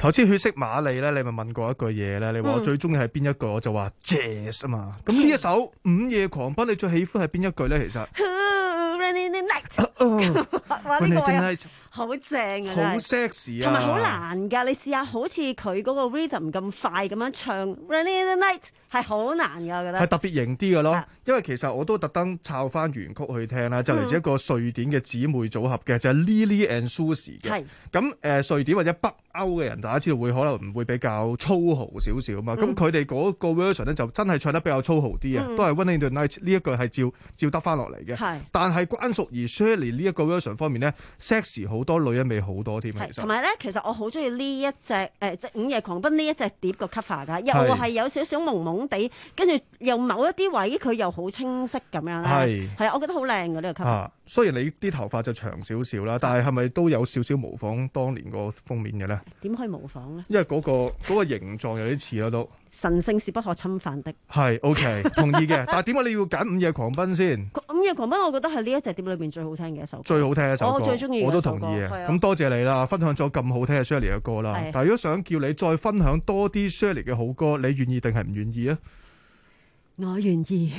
頭先血色瑪麗咧，你咪問過一句嘢咧，你話我最中意係邊一句，我就話 jazz 啊嘛。咁呢一首午夜狂奔，你最喜歡係邊一句咧？其實 Running the night，哇呢個好正啊， 好 sexy 啊， 同埋好難㗎。你試下好似佢嗰個 rhythm 咁快咁樣唱 Running the night 係好難㗎，我覺得係特別型啲嘅咯。因為其實我都特登抄翻原曲去聽啦，就嚟自一個瑞典嘅姊妹組合嘅，就係 Lily and Susie 嘅。咁誒瑞典或者北歐嘅人，大家知道會可能唔會比較粗豪少少嘛。咁佢哋嗰個 version 咧就真係唱得比較粗豪啲啊，都係 Running the night 呢一句係照照得翻落嚟嘅。但係關淑怡 Shirley 呢一個 version 方面咧 ，sexy 好多，女人味好多添。其實同埋咧，其實我好中意呢一隻誒即《午夜狂奔》呢一隻碟個 cover 㗎，又係有少少朦朦地，跟住又某一啲位佢又好清晰咁樣咧。係係，我覺得好靚㗎呢個 cover。 啊，雖然你啲頭髮就長少少啦，但係係咪都有少少模仿當年個封面嘅咧？點可以模仿咧？因為嗰、嗰個嗰個形狀有啲似啦都。 神聖是不可侵犯的。 係 OK， 同意嘅。但係點解你要揀《午夜狂奔》先？《 午夜狂奔》我覺得係呢一隻碟裏邊最好聽嘅一首歌。 最好聽嘅一首歌， 我最中意嘅一首歌。 我都同意嘅。咁多謝你啦，分享咗咁好聽嘅 Shirley 嘅歌啦。但係如果想叫你再分享多啲 Shirley 嘅好歌，你願意定係唔願意啊？ 我願意。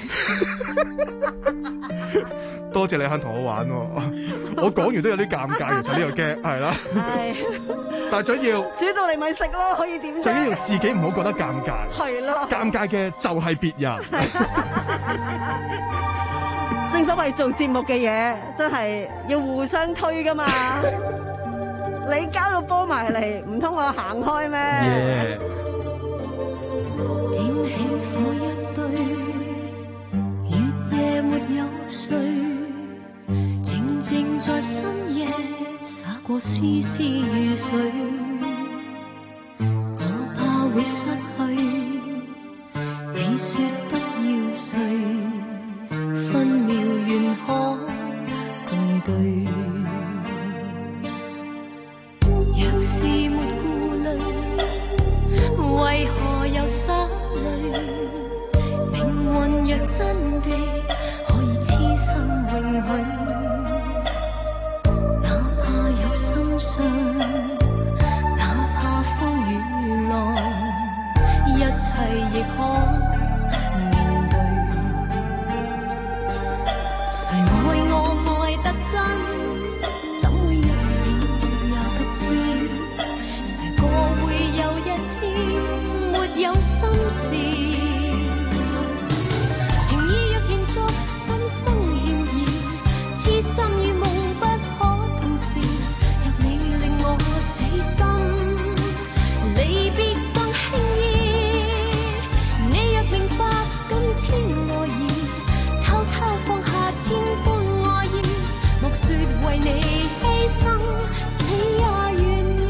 多謝你肯同我玩喎，我講完都有啲尷尬，其實呢個 game 係啦。係。但係最要煮到你咪食咯，可以點啫？ 最緊要自己唔好覺得尷尬。係咯。尷尬嘅就係別人。 正所謂做節目嘅嘢，真係要互相推噶嘛。你交到波埋嚟，唔通我行開咩？ 點起火一堆，月夜沒有睡，靜靜在深夜灑過絲絲雨水。我怕會失去，你說不要睡，分秒願可共對。若是沒顧慮，為何又灑淚？命運若真的可以痴心永許，哪怕有心傷，哪怕風雨浪，一切亦可面對。誰愛我愛得真，怎會一點也不知？誰個會有一天沒有心事？情意若延續，心生歉意，痴心與夢不可同時。若你令我死心，離別更輕易。你若明白今天愛意，偷偷放下千般愛意，莫說為你犧牲，死也願意。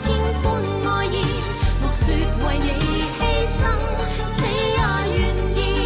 為你犧牲，死也願意。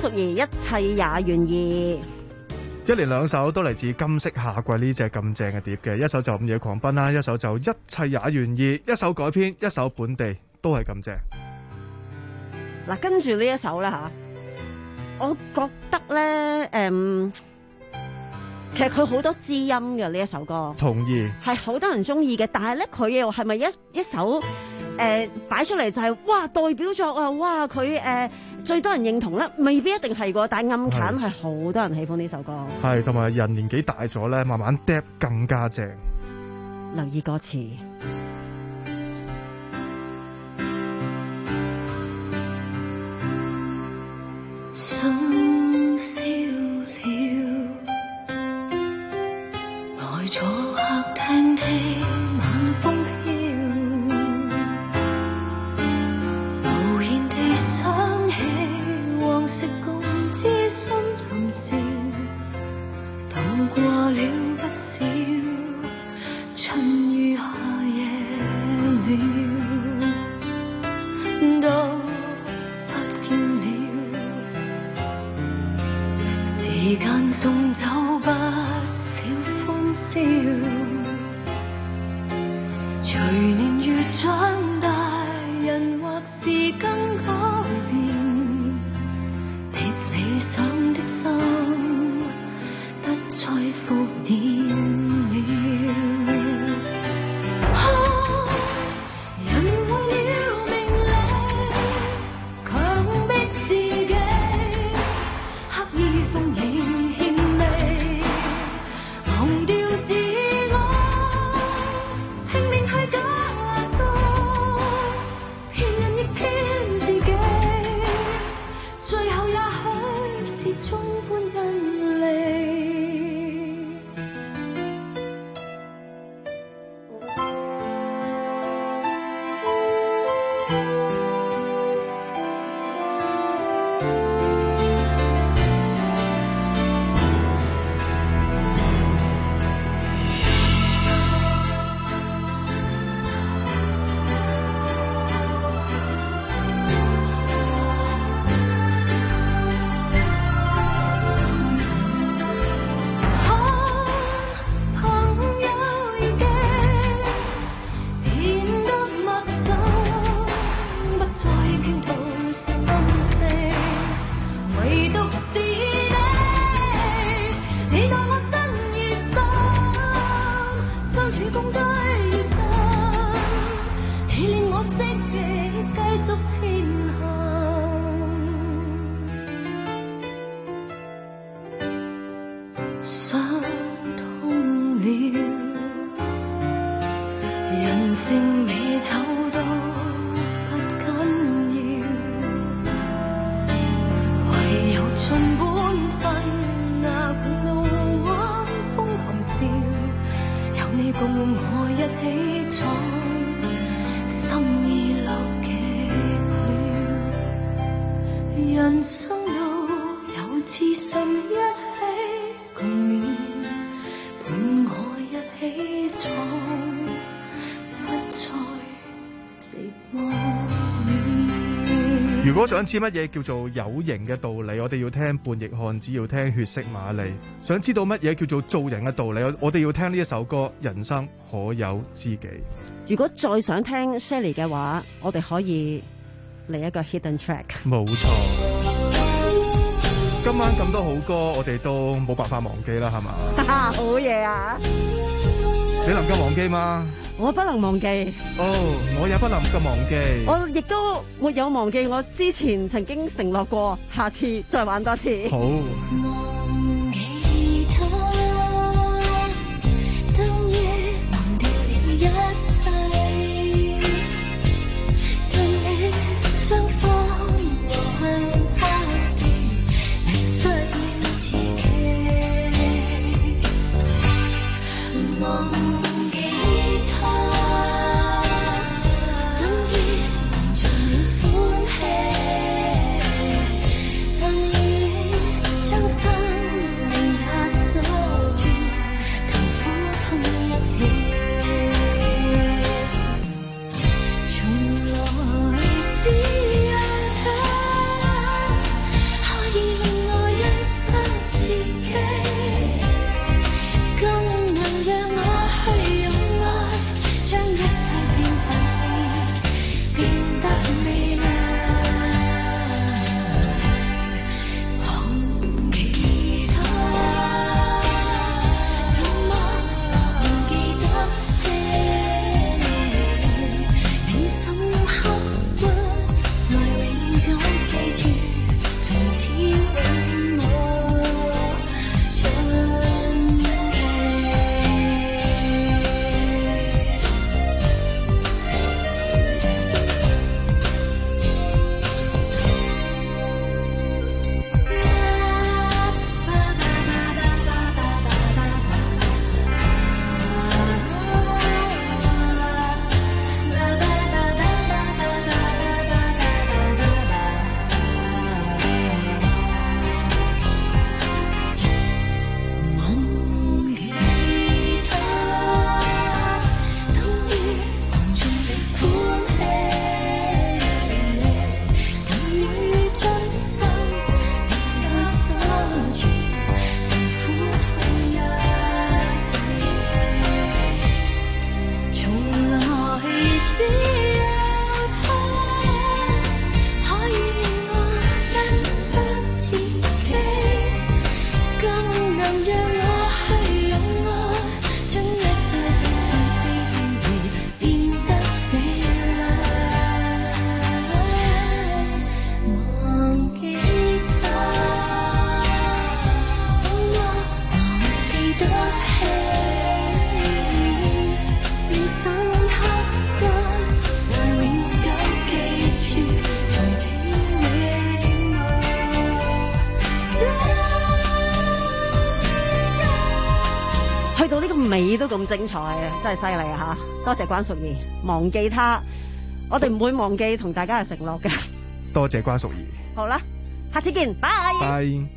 淑儀一切也願意。 一連兩首都嚟自金色夏季呢隻咁正嘅碟嘅，一首就午夜狂奔啦，一首就一切也願意，一首改編，一首本地，都係咁正。 嗱，跟住呢一首咧吓，我覺得咧，誒、嗯，其實佢好多知音嘅呢一首歌， 同意係好多人中意嘅，但係咧佢又係咪一一首誒擺、呃、出嚟就係、是、哇代表作啊，哇佢誒、呃、最多人認同咧，未必一定係喎，但係暗揀係好多人喜歡呢首歌， 係同埋人年紀大咗咧，慢慢 drop 更加正。 留意歌詞。 深宵了，呆坐客廳聽晚風飄，無言地想起往昔共知心同笑，渡過了不少春雨夏夜了，都不見了。時間送走不少歡笑，隨年月長大，人或是更改變，別理想的心不再復燃了。 如果想知乜嘢叫做有型嘅道理，我哋要聽叛逆漢子，要聽血色瑪麗。想知道乜嘢叫做做人嘅道理，我哋要聽呢一首歌《人生可有知己》。 如果再想聽 Shirley 嘅話，我哋可以嚟一個 hidden track。 冇錯，今晚咁多好歌，我哋都冇辦法忘記啦，係嘛？ 好嘢啊！ 你能夠忘記嗎？ 我不能忘記。 哦，我也不能夠忘記。 我亦都沒有忘記我之前曾經承諾過，下次再玩多次。 好。 忘記他，等於忘掉了一切，但你將花和向他變，迷失了自己。忘記他，等於蒙着歡喜，但願將心去到呢個尾都咁精彩啊，真係犀利啊吓！多謝關淑怡，忘記他，我哋唔會忘記同大家嘅承諾嘅。 多謝關淑怡。 好啦，下次見，拜拜。